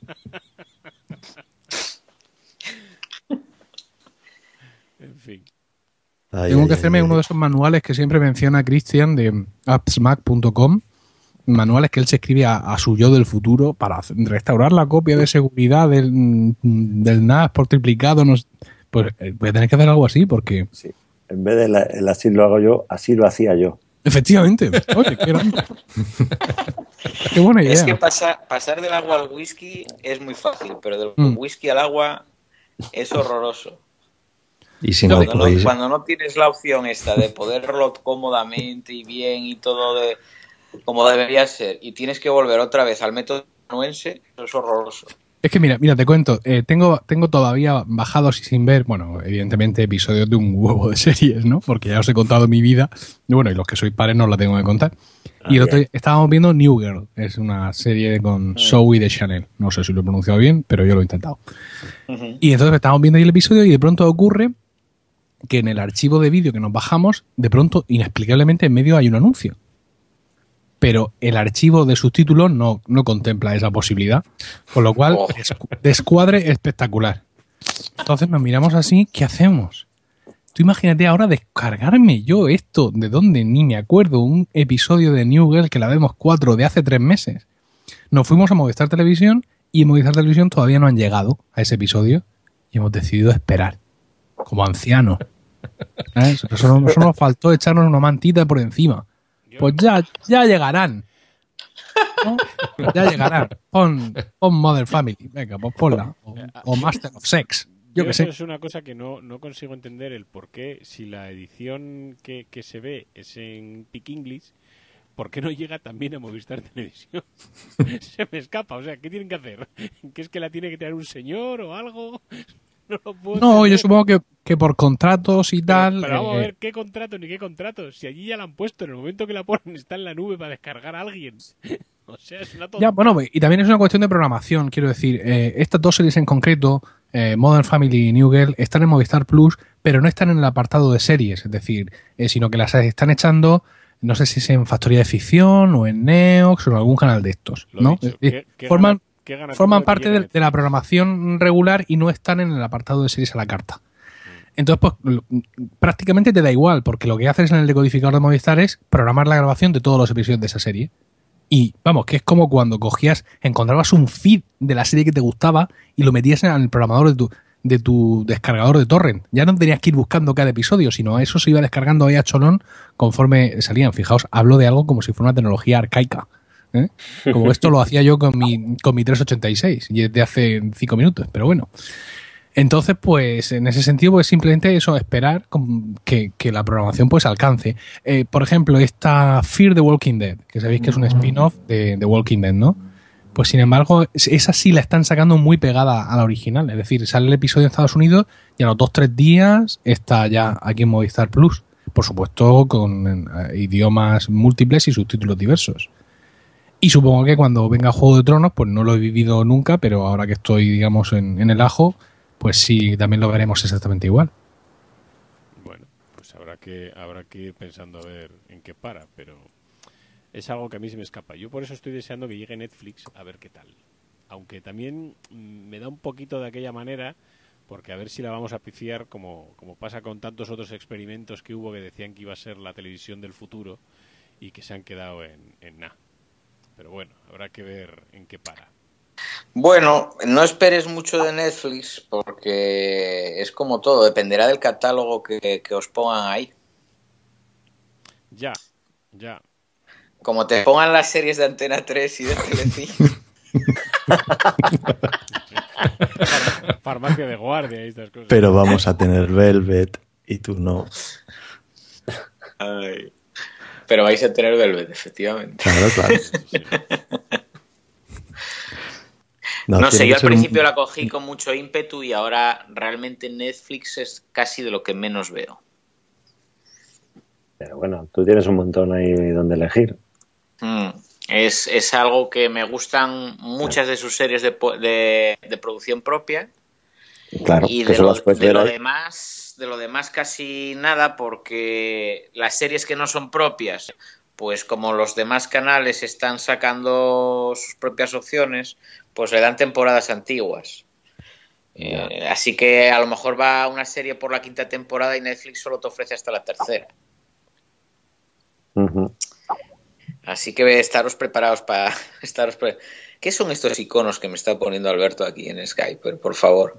En fin. Ay, Tengo ay, que hacerme ay, uno ay. de esos manuales que siempre menciona Cristian de appsmac punto com. Manuales que él se escribe a, a su yo del futuro para restaurar la copia de seguridad del, del N A S por triplicado. No, pues voy a tener que hacer algo así porque... Sí. En vez de la, el así lo hago yo, así lo hacía yo. Efectivamente. Oye, qué grande. Qué buena idea. Es que pasa, pasar del agua al whisky es muy fácil, pero del mm. whisky al agua es horroroso. Y si cuando, no, podéis... no, cuando no tienes la opción esta de poderlo cómodamente y bien y todo de... como debería ser, y tienes que volver otra vez al método amanuense, eso es horroroso. Es que mira, mira, te cuento, eh, tengo, tengo todavía bajados y sin ver, bueno, evidentemente episodios de un huevo de series, ¿no? Porque ya os he contado mi vida, y bueno, y los que sois padres no os la tengo que contar. Ah, y el otro bien. día estábamos viendo New Girl, es una serie con Zoe de Chanel, no sé si lo he pronunciado bien, pero yo lo he intentado. Ujú. Y entonces estábamos viendo ahí el episodio y de pronto ocurre que en el archivo de vídeo que nos bajamos, de pronto, inexplicablemente, en medio hay un anuncio. Pero el archivo de subtítulos no, no contempla esa posibilidad. Con lo cual, Oh. descu- descuadre espectacular. Entonces nos miramos así, ¿qué hacemos? Tú imagínate ahora descargarme yo esto, de dónde ni me acuerdo, un episodio de New Girl que la vemos cuatro de hace tres meses. Nos fuimos a Movistar Televisión y en Movistar Televisión todavía no han llegado a ese episodio y hemos decidido esperar, como ancianos. ¿Sabes? Eso, no- eso nos faltó echarnos una mantita por encima. Pues ya, ya llegarán. ¿No? Ya llegarán. Pon, pon Mother Family. Venga, pues ponla. O, o Master of Sex. Yo que eso sé. es una cosa que no, no consigo entender el por qué, si la edición que, que se ve es en Pick English, ¿por qué no llega también a Movistar Televisión? Se me escapa, o sea, ¿qué tienen que hacer? ¿Que es que la tiene que tener un señor o algo? No lo puedo No, yo entender. supongo que, que por contratos y Pero, tal. pero vamos eh, a ver qué contrato ni qué contrato. Si allí ya la han puesto, en el momento que la ponen está en la nube para descargar a alguien. O sea, es una tontería. Ya, bueno, y también es una cuestión de programación, quiero decir. Eh, estas dos series en concreto, eh, Modern Family y New Girl, están en Movistar Plus, pero no están en el apartado de series, es decir, eh, sino que las están echando, no sé si es en Factoría de Ficción o en Neox o en algún canal de estos, Lo ¿no? dicho, Eh, ¿qué- qué forman gana- qué gana tú forman de que parte llegue de, de la programación regular y no están en el apartado de series a la carta. Entonces, pues lo- prácticamente te da igual, porque lo que haces en el decodificador de Movistar es programar la grabación de todos los episodios de esa serie. Y vamos, que es como cuando cogías, encontrabas un feed de la serie que te gustaba y lo metías en el programador de tu, de tu descargador de torrent. Ya no tenías que ir buscando cada episodio, sino eso se iba descargando ahí a cholón conforme salían. Fijaos, hablo de algo como si fuera una tecnología arcaica. ¿eh? Como esto lo hacía yo con mi, con mi trescientos ochenta y seis y es de hace cinco minutos, pero bueno. Entonces, pues, en ese sentido, pues simplemente eso, esperar con- que, que la programación pues alcance. Eh, por ejemplo, esta Fear the Walking Dead, que sabéis que es un spin-off de The Walking Dead, ¿no? Pues sin embargo, es- esa sí la están sacando muy pegada a la original. Es decir, sale el episodio en Estados Unidos y a los dos tres días está ya aquí en Movistar Plus. Por supuesto, con eh, idiomas múltiples y subtítulos diversos. Y supongo que cuando venga Juego de Tronos, pues no lo he vivido nunca, pero ahora que estoy, digamos, en, en el ajo, pues sí, también lo veremos exactamente igual. Bueno, pues habrá que, habrá que ir pensando a ver en qué para, pero es algo que a mí se me escapa. Yo por eso estoy deseando que llegue Netflix a ver qué tal. Aunque también mm, me da un poquito de aquella manera, porque a ver si la vamos a pifiar como, como pasa con tantos otros experimentos que hubo que decían que iba a ser la televisión del futuro y que se han quedado en, en nada. Pero bueno, habrá que ver en qué para. Bueno, no esperes mucho de Netflix porque es como todo, dependerá del catálogo que, que os pongan ahí. Ya, ya. Como te pongan las series de Antena tres y de Telecinco. Far- farmacia de guardia y estas cosas. Pero vamos a tener Velvet y tú no. Ay. Pero vais a tener Velvet, efectivamente. Claro, claro. No, tiene sé, que yo al ser un- principio la cogí con mucho ímpetu y ahora realmente Netflix es casi de lo que menos veo. Pero bueno, tú tienes un montón ahí donde elegir. Mm. Es, es algo que me gustan muchas de sus series de, po- de, de producción propia. Claro, Y que de solo lo, las puedes de ver lo ahí. demás, de lo demás casi nada, porque las series que no son propias, pues como los demás canales están sacando sus propias opciones, pues le dan temporadas antiguas. Eh, así que a lo mejor va una serie por la quinta temporada y Netflix solo te ofrece hasta la tercera. Ujú. Así que estaros preparados para estaros pre- ¿Qué son estos iconos que me está poniendo Alberto aquí en Skype? Por favor.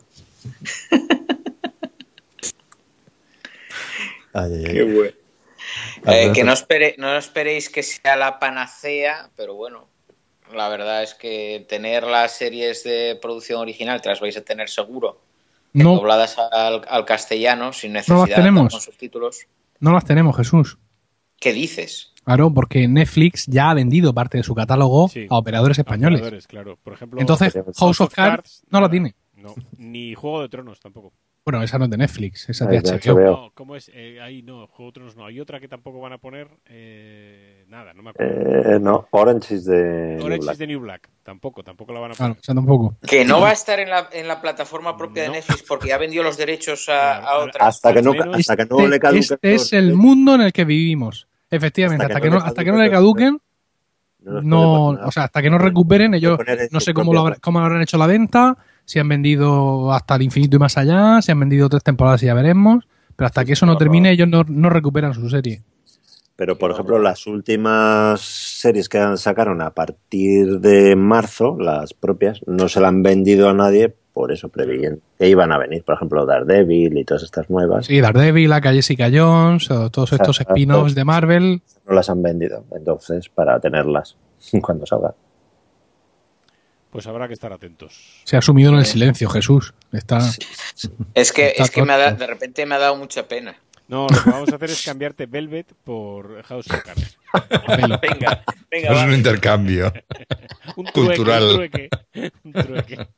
Ay, ay, ay. Qué bueno. Eh, Alberto. que no, espere, no esperéis que sea la panacea, pero bueno, la verdad es que tener las series de producción original te las vais a tener seguro, No, dobladas al, al castellano sin No las necesidad de tenemos. andar con subtítulos. no las tenemos, Jesús. ¿Qué dices? Claro, porque Netflix ya ha vendido parte de su catálogo Sí. a operadores españoles. Operadores, claro. Por ejemplo, Entonces, House of Cards no la tiene. No, ni Juego de Tronos tampoco. Bueno, esa no es de Netflix, esa es Ah, de es de H B O. H B O. No, ¿cómo es? Eh, ahí no, Juego de Tronos no. Hay otra que tampoco van a poner. Eh, nada, no me acuerdo. Eh, no, Orange is the New Orange Black. is the New Black. Tampoco, tampoco la van a Claro, poner. esa tampoco. Que no va a estar en la, en la plataforma propia No. de Netflix porque ya vendió los derechos a, Claro, a otra. Hasta que no, Al menos hasta que no Este- le caduquen este los es el derechos, mundo en el que vivimos. Efectivamente, Hasta hasta, que que no no, le hasta que no le caduquen, caduquen, no los no, puede poner. o sea, hasta que no recuperen, ellos poner en no su sé cómo propia lo, habrá- cómo habrán hecho la venta, si han vendido hasta el infinito y más allá, si han vendido tres temporadas y ya veremos, pero hasta Sí, que eso sí, no no, termine, no. ellos no, no recuperan su serie. Pero, por ejemplo, las últimas series que sacaron a partir de marzo, las propias, no se la han vendido a nadie, por eso preveían que iban a venir. Por ejemplo, Daredevil y todas estas nuevas, Sí, Daredevil, la Jessica Jones, o todos estos Exacto. spin-offs de Marvel. no las han vendido. Entonces, para tenerlas cuando salgan. Pues habrá que estar atentos. Se ha sumido en el silencio, Jesús. Está, Es que, Está es que me ha da- tonto. de repente me ha dado mucha pena. No, lo que vamos a hacer es cambiarte Velvet por House of Cards. pelo. Venga, venga, Es va. un intercambio. Un trueque, Cultural. un trueque. Un trueque.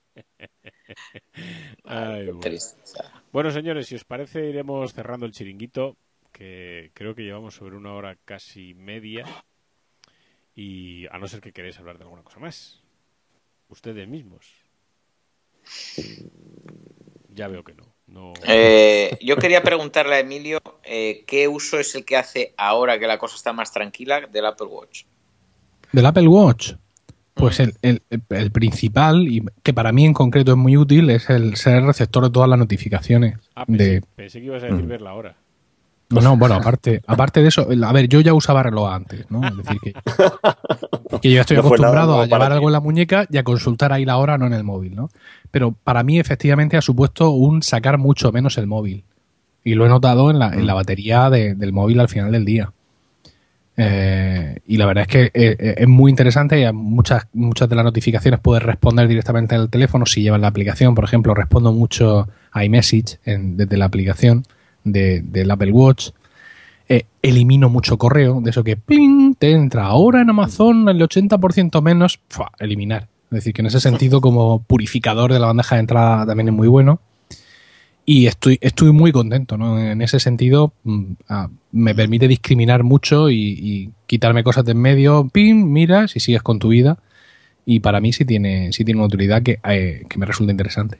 Ay, bueno. Triste. Bueno, señores, si os parece, iremos cerrando el chiringuito, que creo que llevamos sobre una hora casi media. Y a no ser que queréis hablar de alguna cosa más. Ustedes mismos. Ya veo que no. no... Eh, yo quería preguntarle a Emilio eh, qué uso es el que hace ahora que la cosa está más tranquila del Apple Watch. Del Apple Watch, pues el, el- el principal, y que para mí en concreto es muy útil, es el ser el receptor de todas las notificaciones. Ah, pensé, de, pensé que ibas a decir ver la hora. no, no, bueno, aparte, aparte de eso, a ver, yo ya usaba reloj antes, ¿no? Es decir, que, que yo ya estoy No fue nada acostumbrado nuevo a llevar para ti. algo en la muñeca y a consultar ahí la hora, no en el móvil, ¿no? Pero para mí efectivamente ha supuesto un sacar mucho menos el móvil. Y lo he notado en la, en la batería de- del móvil al final del día. Eh, y la verdad es que eh, eh, es muy interesante y a muchas, muchas de las notificaciones puedes responder directamente en el teléfono si llevas la aplicación. Por ejemplo, respondo mucho a iMessage en- desde la aplicación de, del Apple Watch. Eh, elimino mucho correo, de eso que ¡pling! Te entra ahora en Amazon el ochenta por ciento menos, ¡fua! Eliminar. Es decir, que en ese sentido como purificador de la bandeja de entrada también es muy bueno. Y estoy, estoy muy contento, ¿no? En ese sentido, mm, ah, me permite discriminar mucho y, y quitarme cosas de en medio. Pim, miras y sigues con tu vida. Y para mí sí tiene, sí tiene una utilidad que, eh, que me resulta interesante.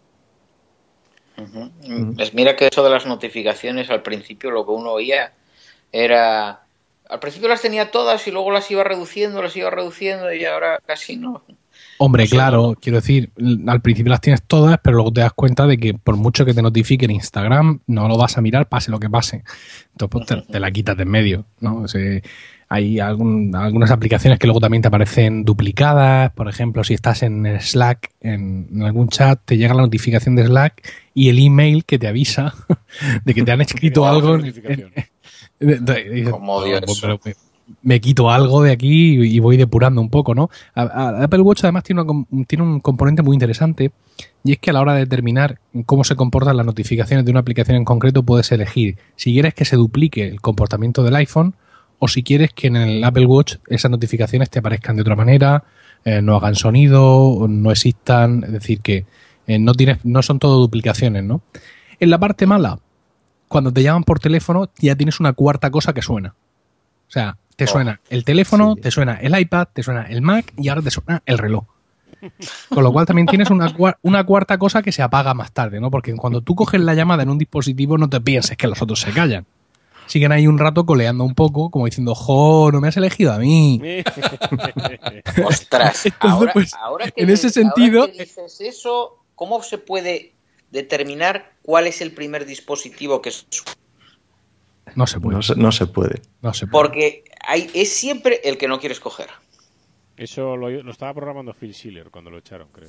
Ujú. Pues mira que eso de las notificaciones al principio lo que uno oía era... Al principio las tenía todas y luego las iba reduciendo, las iba reduciendo y ahora casi no. Hombre, No sé, claro, no. quiero decir, l- al principio las tienes todas, pero luego te das cuenta de que por mucho que te notifique en Instagram, no lo vas a mirar, pase lo que pase. Entonces, pues, te, te la quitas de en medio, ¿no? O sea, hay algún- algunas aplicaciones que luego también te aparecen duplicadas. Por ejemplo, si estás en Slack, en, en algún chat, te llega la notificación de Slack y el email que te avisa de que te han escrito Vamos a algo. En, notificación. en- de- de- dices, Como "No, Dios". pues, pero me, me quito algo de aquí y voy depurando un poco, ¿no? A- a- Apple Watch además tiene, una com- tiene un componente muy interesante y es que a la hora de determinar cómo se comportan las notificaciones de una aplicación en concreto puedes elegir si quieres que se duplique el comportamiento del iPhone o si quieres que en el Apple Watch esas notificaciones te aparezcan de otra manera, eh, no hagan sonido, no existan, es decir, que eh, no, tienes, no son todo duplicaciones, ¿no? En la parte mala, cuando te llaman por teléfono ya tienes una cuarta cosa que suena. O sea, te Oh, suena el teléfono, sí. te suena el iPad, te suena el Mac y ahora te suena el reloj. Con lo cual también tienes una, cua- una cuarta cosa que se apaga más tarde, ¿no? Porque cuando tú coges la llamada en un dispositivo no te pienses que los otros se callan. Siguen ahí un rato coleando un poco, como diciendo, jo, no me has elegido a mí. Ostras, Entonces, ahora, pues, ahora que en ese ahora sentido- que dices eso, ¿cómo se puede determinar cuál es el primer dispositivo que es? No se puede. No se, no se puede. No se puede. Porque hay, es siempre el que no quieres coger. Eso lo, lo estaba programando Phil Schiller cuando lo echaron, creo.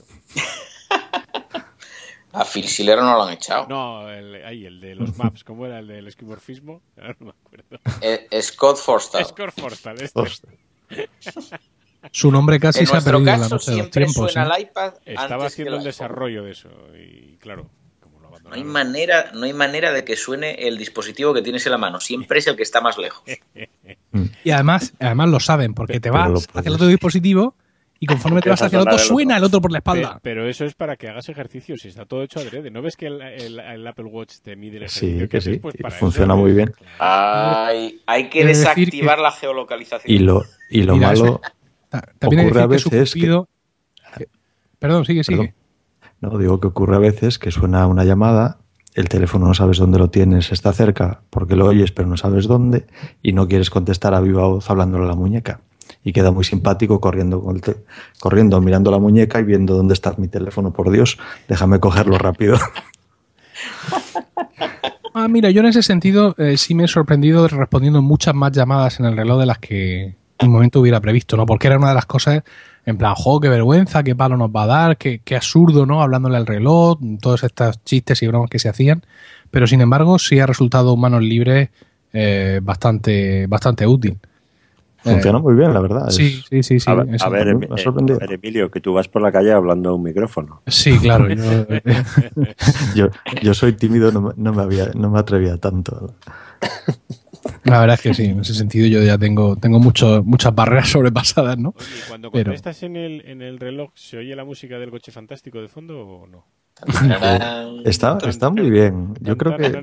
A Phil Schiller no lo han echado. No, el, ahí, el de los maps. ¿Cómo era el del esquimorfismo? Ahora no me acuerdo. Eh, Scott Forstall. Score Forstal, este. Ostras. Su nombre casi En se ha nuestro perdido en la caso noche de los siempre tiempos. suena ¿eh? el iPad Estaba antes que haciendo el iPhone. desarrollo de eso. Y claro, como lo No hay manera, no hay manera de que suene el dispositivo que tienes en la mano. Siempre es el que está más lejos. Y además, además lo saben, porque te Pero lo vas puedes- hacia el otro dispositivo y conforme te vas hacia el otro, suena el otro por la espalda. Pe- Pero eso es para que hagas ejercicio, si está todo hecho adrede. ¿No ves que el, el- el Apple Watch te mide el ejercicio Sí, que que sí. haces? Pues para Funciona eso, muy bien. Hay, hay que He de decir desactivar que- la geolocalización. Y lo, y lo Mira, malo, Ta- También hay que ocurre a decir que veces su cupido... que- Perdón, sigue, sigue. Perdón. no digo que ocurre a veces que suena una llamada, el teléfono no sabes dónde lo tienes, está cerca, porque lo oyes pero no sabes dónde, y no quieres contestar a viva voz hablándole a la muñeca. Y queda muy simpático corriendo, con el te- corriendo, mirando la muñeca y viendo dónde está mi teléfono. Por Dios, déjame cogerlo rápido. Ah, mira, yo en ese sentido eh, sí me he sorprendido respondiendo muchas más llamadas en el reloj de las que en un momento hubiera previsto, ¿no? Porque era una de las cosas, en plan, jo, qué vergüenza, qué palo nos va a dar, qué, qué absurdo, ¿no? Hablándole al reloj, todos estos chistes y bromas que se hacían. Pero sin embargo, sí ha resultado manos libres eh, bastante, bastante útil. Funciona Eh, muy bien, la verdad. Sí, Es- sí, sí, sí. a ver, eso. a ver, me ha Emi- sorprendido. a ver, Emilio, que tú vas por la calle hablando a un micrófono. Sí, claro. Yo, Yo, yo soy tímido, no me, no me había, no me atrevía tanto. la verdad es que sí, en ese sentido yo ya tengo, tengo mucho, muchas barreras sobrepasadas, ¿no? Oye, ¿y cuando Pero- contestas en el, en el reloj, ¿se oye la música del coche fantástico de fondo o no? Está, está muy bien. Yo creo que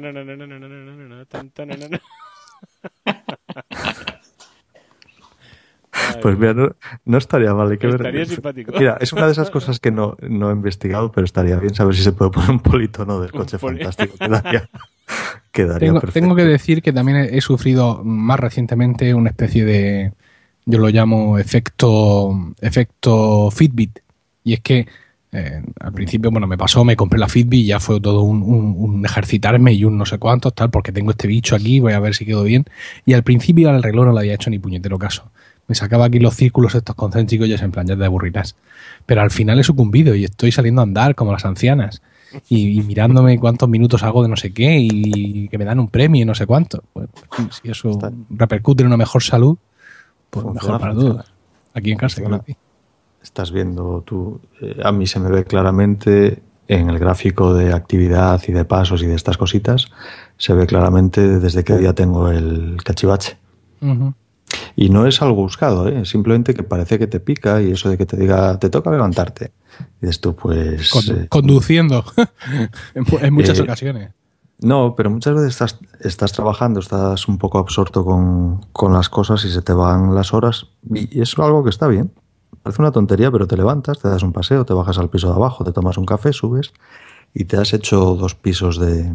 Pues mira, no, no estaría mal. Hay que ver. Estaría simpático. Mira, es una de esas cosas que no, no he investigado, pero estaría bien saber si se puede poner un politono del coche Un poli- fantástico. Quedaría, quedaría Tengo, perfecto. tengo que decir que también he, he sufrido más recientemente una especie de, yo lo llamo efecto, efecto Fitbit. Y es que eh, al principio, bueno, me pasó, me compré la Fitbit y ya fue todo un, un- un ejercitarme y un no sé cuántos, tal, porque tengo este bicho aquí, voy a ver si quedo bien. Y al principio al reloj no le había hecho ni puñetero caso. Me sacaba aquí los círculos estos concéntricos y es en plan, ya te aburrirás. Pero al final he sucumbido y estoy saliendo a andar como las ancianas. Y, y mirándome cuántos minutos hago de no sé qué y que me dan un premio y no sé cuánto. Pues, si eso Está- repercute en una mejor salud, pues Funciona, mejor para funciona. todos. Aquí en casa. Funciona. quiero decir. Estás viendo tú. eh, a mí se me ve claramente en el gráfico de actividad y de pasos y de estas cositas. Se ve claramente desde qué día tengo el cachivache. Ujú. Y no es algo buscado, ¿eh? Simplemente que parece que te pica y eso de que te diga, te toca levantarte. Y dices tú, pues... Con- eh, conduciendo en, mu- en muchas Eh, ocasiones. no, pero muchas veces estás, estás trabajando, estás un poco absorto con, con las cosas y se te van las horas. Y, y es algo que está bien. Parece una tontería, pero te levantas, te das un paseo, te bajas al piso de abajo, te tomas un café, subes y te has hecho dos pisos de,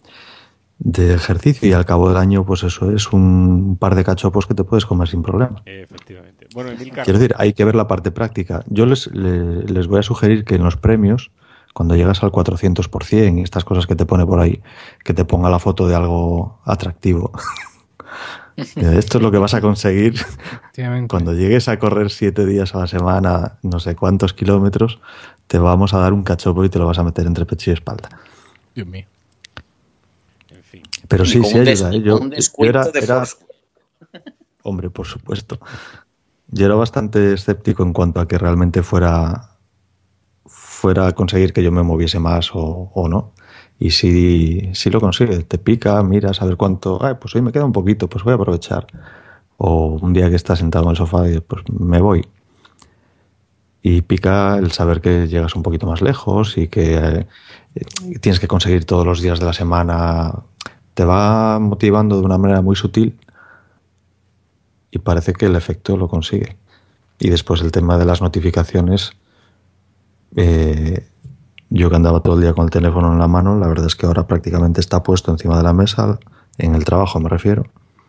de ejercicio. Y al cabo del año, pues eso es un par de cachopos que te puedes comer sin problema. Efectivamente. Bueno, Emilcar, Quiero decir, hay que ver la parte práctica. Yo les, le- les voy a sugerir que en los premios, cuando llegas al cuatrocientos por ciento y estas cosas que te pone por ahí, que te ponga la foto de algo atractivo. Esto es lo que vas a conseguir Efectivamente. cuando llegues a correr siete días a la semana, no sé cuántos kilómetros, te vamos a dar un cachopo y te lo vas a meter entre pecho y espalda. Dios mío. en fin. Pero Y sí, con sí un ayuda. des- ¿eh? y Yo, con un yo descuento era, de era- Foursquare. hombre, por supuesto. Yo era bastante escéptico en cuanto a que realmente fuera, fuera a conseguir que yo me moviese más o, o no. Y si, si lo consigue, te pica, miras a ver cuánto, ay, pues hoy me queda un poquito, pues voy a aprovechar. O un día que estás sentado en el sofá y pues me voy. Y pica el saber que llegas un poquito más lejos y que eh, tienes que conseguir todos los días de la semana. Te va motivando de una manera muy sutil y parece que el efecto lo consigue. Y después el tema de las notificaciones, eh, yo que andaba todo el día con el teléfono en la mano, la verdad es que ahora prácticamente está puesto encima de la mesa, en el trabajo me refiero,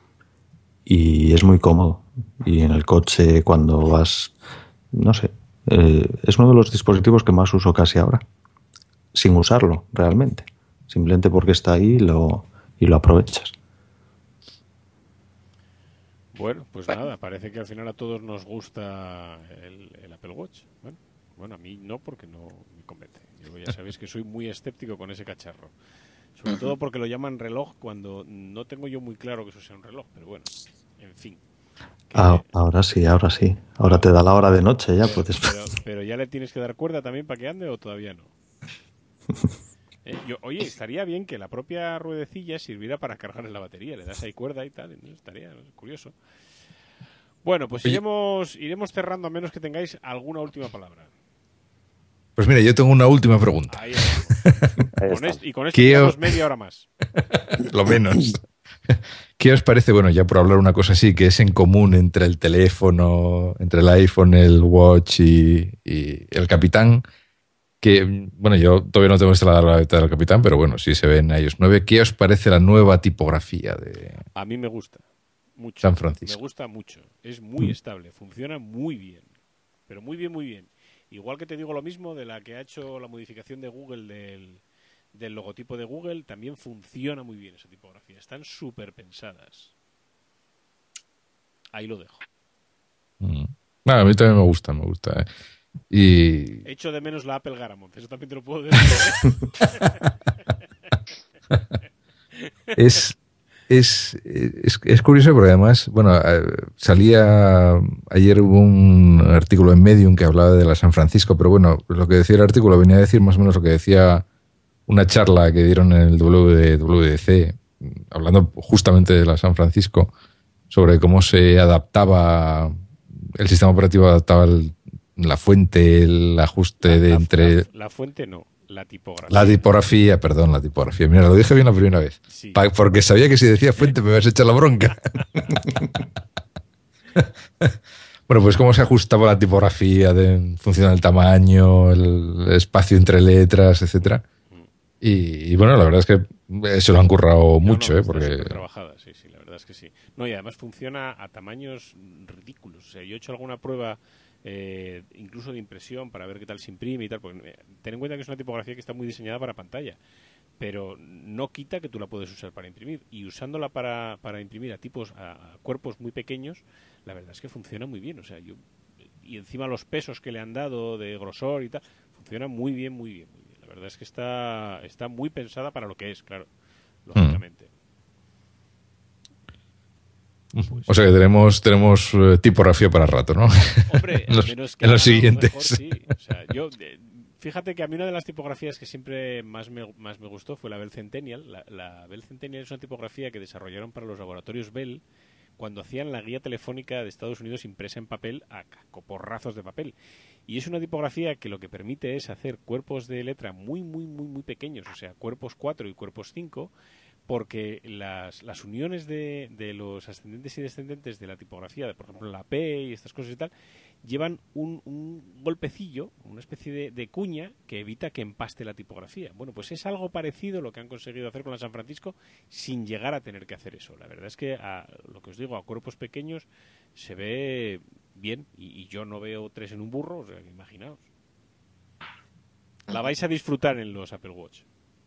y es muy cómodo. Y en el coche cuando vas, no sé, eh, es uno de los dispositivos que más uso casi ahora, sin usarlo realmente, simplemente porque está ahí y lo, y lo aprovechas. Bueno, pues nada, parece que al final a todos nos gusta el, el Apple Watch. Bueno, bueno, a mí no, porque no me convence. Yo ya sabéis que soy muy escéptico con ese cacharro. Sobre todo porque lo llaman reloj cuando no tengo yo muy claro que eso sea un reloj. Pero bueno, en fin. Que- Ah, ahora sí, ahora sí. Ahora te da la hora de noche, ya pero, puedes... pero, pero ya le tienes que dar cuerda también para que ande o todavía no. Eh, yo, oye, estaría bien que la propia ruedecilla sirviera para cargar en la batería. Le das ahí cuerda y tal. ¿No? Estaría curioso. Bueno, pues iremos, iremos cerrando a menos que tengáis alguna última palabra. Pues mira, yo tengo una última pregunta. Ahí está. Con esto, y con esto ¿Qué llevamos os- media hora más. Lo menos. ¿Qué os parece, bueno, ya por hablar una cosa así, que es en común entre el teléfono, entre el iPhone, el Watch y, y el Capitán? Que, bueno, yo todavía no tengo instalada la beta del Capitán, pero bueno, sí se ve en iOS nueve. ¿Qué os parece la nueva tipografía de A mí me gusta mucho. San Francisco? Me gusta mucho. Es muy estable, funciona muy bien. Pero muy bien, muy bien. Igual que te digo lo mismo de la que ha hecho la modificación de Google del, del logotipo de Google, también funciona muy bien esa tipografía. Están súper pensadas. Ahí lo dejo. Mm. Ah, a mí también me gusta, me gusta. ¿eh? Y Echo de menos la Apple Garamond, eso también te lo puedo decir. es, es, es, es curioso porque además, bueno, eh, salía ayer hubo un artículo en Medium que hablaba de la San Francisco, pero bueno, lo que decía el artículo venía a decir más o menos lo que decía una charla que dieron en el W W D C, hablando justamente de la San Francisco, sobre cómo se adaptaba, el sistema operativo adaptaba el, la fuente, el ajuste de La- entre... La, la fuente no, la tipografía. La tipografía, perdón, la tipografía. Mira, lo dije bien la primera vez. Sí. Pa- porque sabía que si decía fuente me ibas a echar la bronca. Bueno, pues cómo se ajustaba la tipografía de, en función del tamaño, el espacio entre letras, etcétera. Y, y bueno, la verdad es que eh, se lo han currado No, mucho, no, ¿eh? está Porque súper trabajada, sí, sí, la verdad es que sí. No, y además funciona a tamaños ridículos. O sea, yo he hecho alguna prueba, eh, incluso de impresión, para ver qué tal se imprime y tal. Porque eh, ten en cuenta que es una tipografía que está muy diseñada para pantalla, pero no quita que tú la puedes usar para imprimir. Y usándola para, para imprimir a tipos, a, a cuerpos muy pequeños, la verdad es que funciona muy bien. O sea, yo y encima los pesos que le han dado de grosor y tal, funciona muy bien, muy bien, muy bien. La verdad es que está, está muy pensada para lo que es, claro, lógicamente. Pues, o sea que tenemos, tenemos eh, tipografía para rato, ¿no? hombre, en los, al menos que en los hagan algo siguientes. mejor, sí. O sea, yo, eh, fíjate que a mí una de las tipografías que siempre más me, más me gustó fue la Bell Centennial. La, la Bell Centennial es una tipografía que desarrollaron para los laboratorios Bell cuando hacían la guía telefónica de Estados Unidos impresa en papel a porrazos de papel. Y es una tipografía que lo que permite es hacer cuerpos de letra muy, muy, muy, muy pequeños, o sea, cuerpos cuatro y cuerpos cinco, porque las, las uniones de, de los ascendentes y descendentes de la tipografía, de, por ejemplo la P y estas cosas y tal, llevan un, un golpecillo, una especie de, de cuña que evita que empaste la tipografía. Bueno, pues es algo parecido lo que han conseguido hacer con la San Francisco sin llegar a tener que hacer eso. La verdad es que, a, lo que os digo, a cuerpos pequeños se ve bien y, y yo no veo tres en un burro, o sea, imaginaos. La vais a disfrutar en los Apple Watch.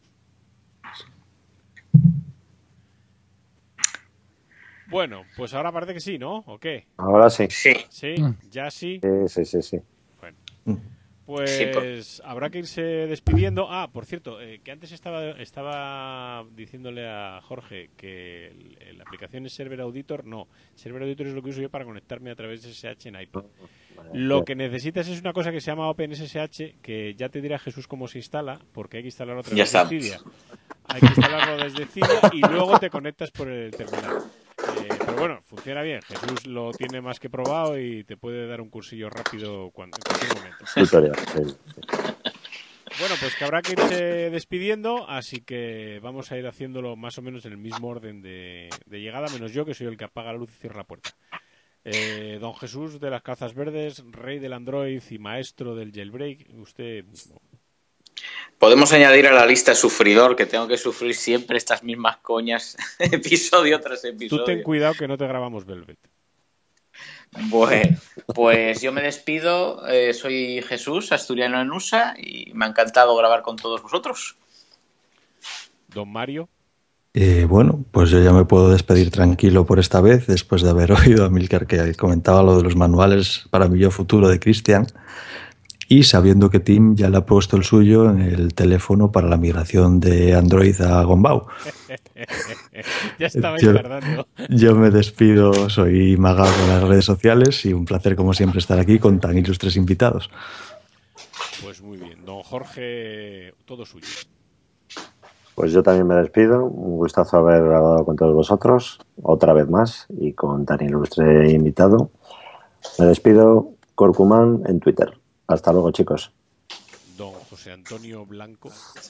Bueno, pues ahora parece que sí, ¿no? ¿O qué? Ahora sí. Sí. Sí, ya sí. Sí, sí, sí, sí. Bueno, Sí, por- pues habrá que irse despidiendo. Ah, por cierto, eh, que antes estaba estaba diciéndole a Jorge que el- el- la aplicación es Server Auditor. No, Server Auditor es lo que uso yo para conectarme a través de S S H en iPad. Lo que necesitas es una cosa que se llama OpenSSH, que ya te dirá Jesús cómo se instala, porque hay que instalarlo a través Ya de está. Cydia. Hay que instalarlo desde Cydia y luego te conectas por el terminal. Eh, pero bueno, funciona bien. Jesús lo tiene más que probado y te puede dar un cursillo rápido cuando, en cualquier momento. Tutorial, sí, sí. Bueno, pues que habrá que irse despidiendo, así que vamos a ir haciéndolo más o menos en el mismo orden de, de llegada, menos yo, que soy el que apaga la luz y cierra la puerta. Eh, don Jesús de las calzas verdes, rey del Android y maestro del jailbreak, usted mismo. Podemos añadir a la lista sufridor, que tengo que sufrir siempre estas mismas coñas, episodio tras episodio. Tú ten cuidado que no te grabamos Velvet. Bueno, pues yo me despido. Eh, soy Jesús, asturiano en U S A, y me ha encantado grabar con todos vosotros. Don Mario. Eh, bueno, pues yo ya me puedo despedir tranquilo por esta vez, después de haber oído a Milcar que comentaba lo de los manuales para mi yo futuro de Cristian, y sabiendo que Tim ya le ha puesto el suyo en el teléfono para la migración de Android a Gombau. Ya estabais Yo- tardando. Yo me despido, soy Magago en las redes sociales y un placer como siempre estar aquí con tan ilustres invitados. Pues muy bien. Don Jorge, todo suyo. Pues yo también me despido. Un gustazo haber hablado con todos vosotros, otra vez más, y con tan ilustre invitado. Me despido, Corcumán en Twitter. Hasta luego, chicos. Don José Antonio Blanco.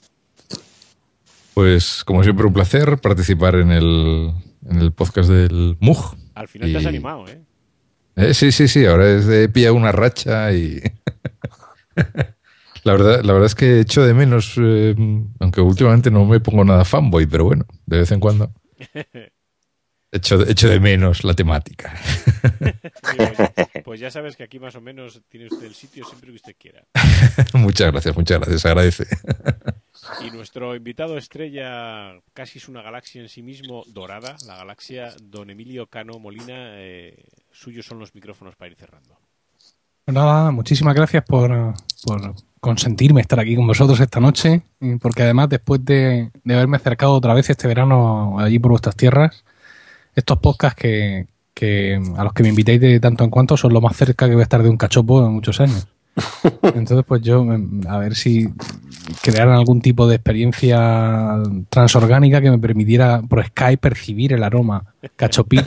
Pues, como siempre, un placer participar en el, en el podcast del M U G. Al final y... te has animado, ¿eh? Eh, sí, sí, sí, ahora es de pillar una racha y... la, verdad, la verdad es que echo de menos, eh, aunque últimamente no me pongo nada fanboy, pero bueno, de vez en cuando echo, echo de menos la temática. Mira, pues, pues ya sabes que aquí más o menos tiene usted el sitio siempre que usted quiera. Muchas gracias, muchas gracias, agradece. Y nuestro invitado estrella, casi es una galaxia en sí mismo, dorada, la galaxia don Emilio Cano Molina, eh, suyos son los micrófonos para ir cerrando. Pues nada, muchísimas gracias por, por consentirme estar aquí con vosotros esta noche, porque además después de, de haberme acercado otra vez este verano allí por vuestras tierras, estos podcasts que, que a los que me invitéis de tanto en cuanto son lo más cerca que voy a estar de un cachopo en muchos años. Entonces, pues yo, a ver si crearan algún tipo de experiencia transorgánica que me permitiera por Skype percibir el aroma cachopí.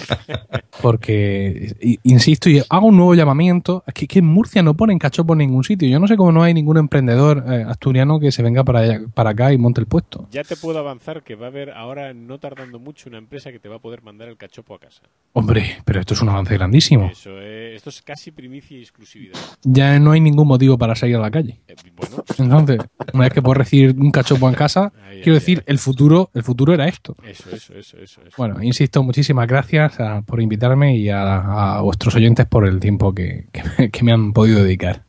Porque, insisto, y hago un nuevo llamamiento, es que, que en Murcia no ponen cachopo en ningún sitio. Yo no sé cómo no hay ningún emprendedor eh, asturiano que se venga para, allá, para acá y monte el puesto. Ya te puedo avanzar que va a haber ahora, no tardando mucho, una empresa que te va a poder mandar el cachopo a casa. Hombre, pero esto es un avance grandísimo. Eso es, esto es casi primicia y exclusividad. Ya no hay ningún motivo para salir a la calle. Eh, bueno, pues, entonces, una vez que puedo recibir un cachopo en casa, ahí, quiero ahí, decir, ahí. el futuro, el futuro era esto. Eso, eso, eso, eso, eso. Bueno, insisto, muchísimas gracias a, por invitarme y a, a vuestros oyentes por el tiempo que, que, me, que me han podido dedicar.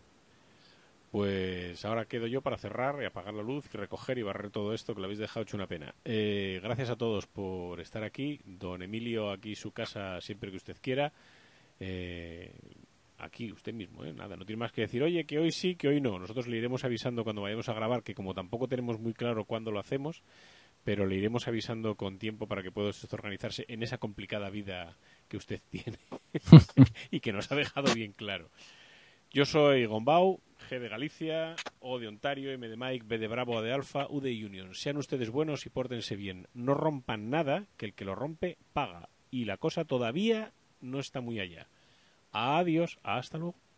Pues ahora quedo yo para cerrar y apagar la luz y recoger y barrer todo esto que lo habéis dejado hecho una pena. Eh, gracias a todos por estar aquí. Don Emilio, aquí su casa siempre que usted quiera. Eh, aquí usted mismo, ¿eh? Nada, no tiene más que decir, oye, que hoy sí, que hoy no. Nosotros le iremos avisando cuando vayamos a grabar, que como tampoco tenemos muy claro cuándo lo hacemos, pero le iremos avisando con tiempo para que pueda usted organizarse en esa complicada vida que usted tiene y que nos ha dejado bien claro. Yo soy Gombau, G de Galicia, O de Ontario, M de Mike, B de Bravo, A de Alfa, U de Union. Sean ustedes buenos y pórtense bien. No rompan nada, que el que lo rompe paga. Y la cosa todavía no está muy allá. Adiós, hasta luego.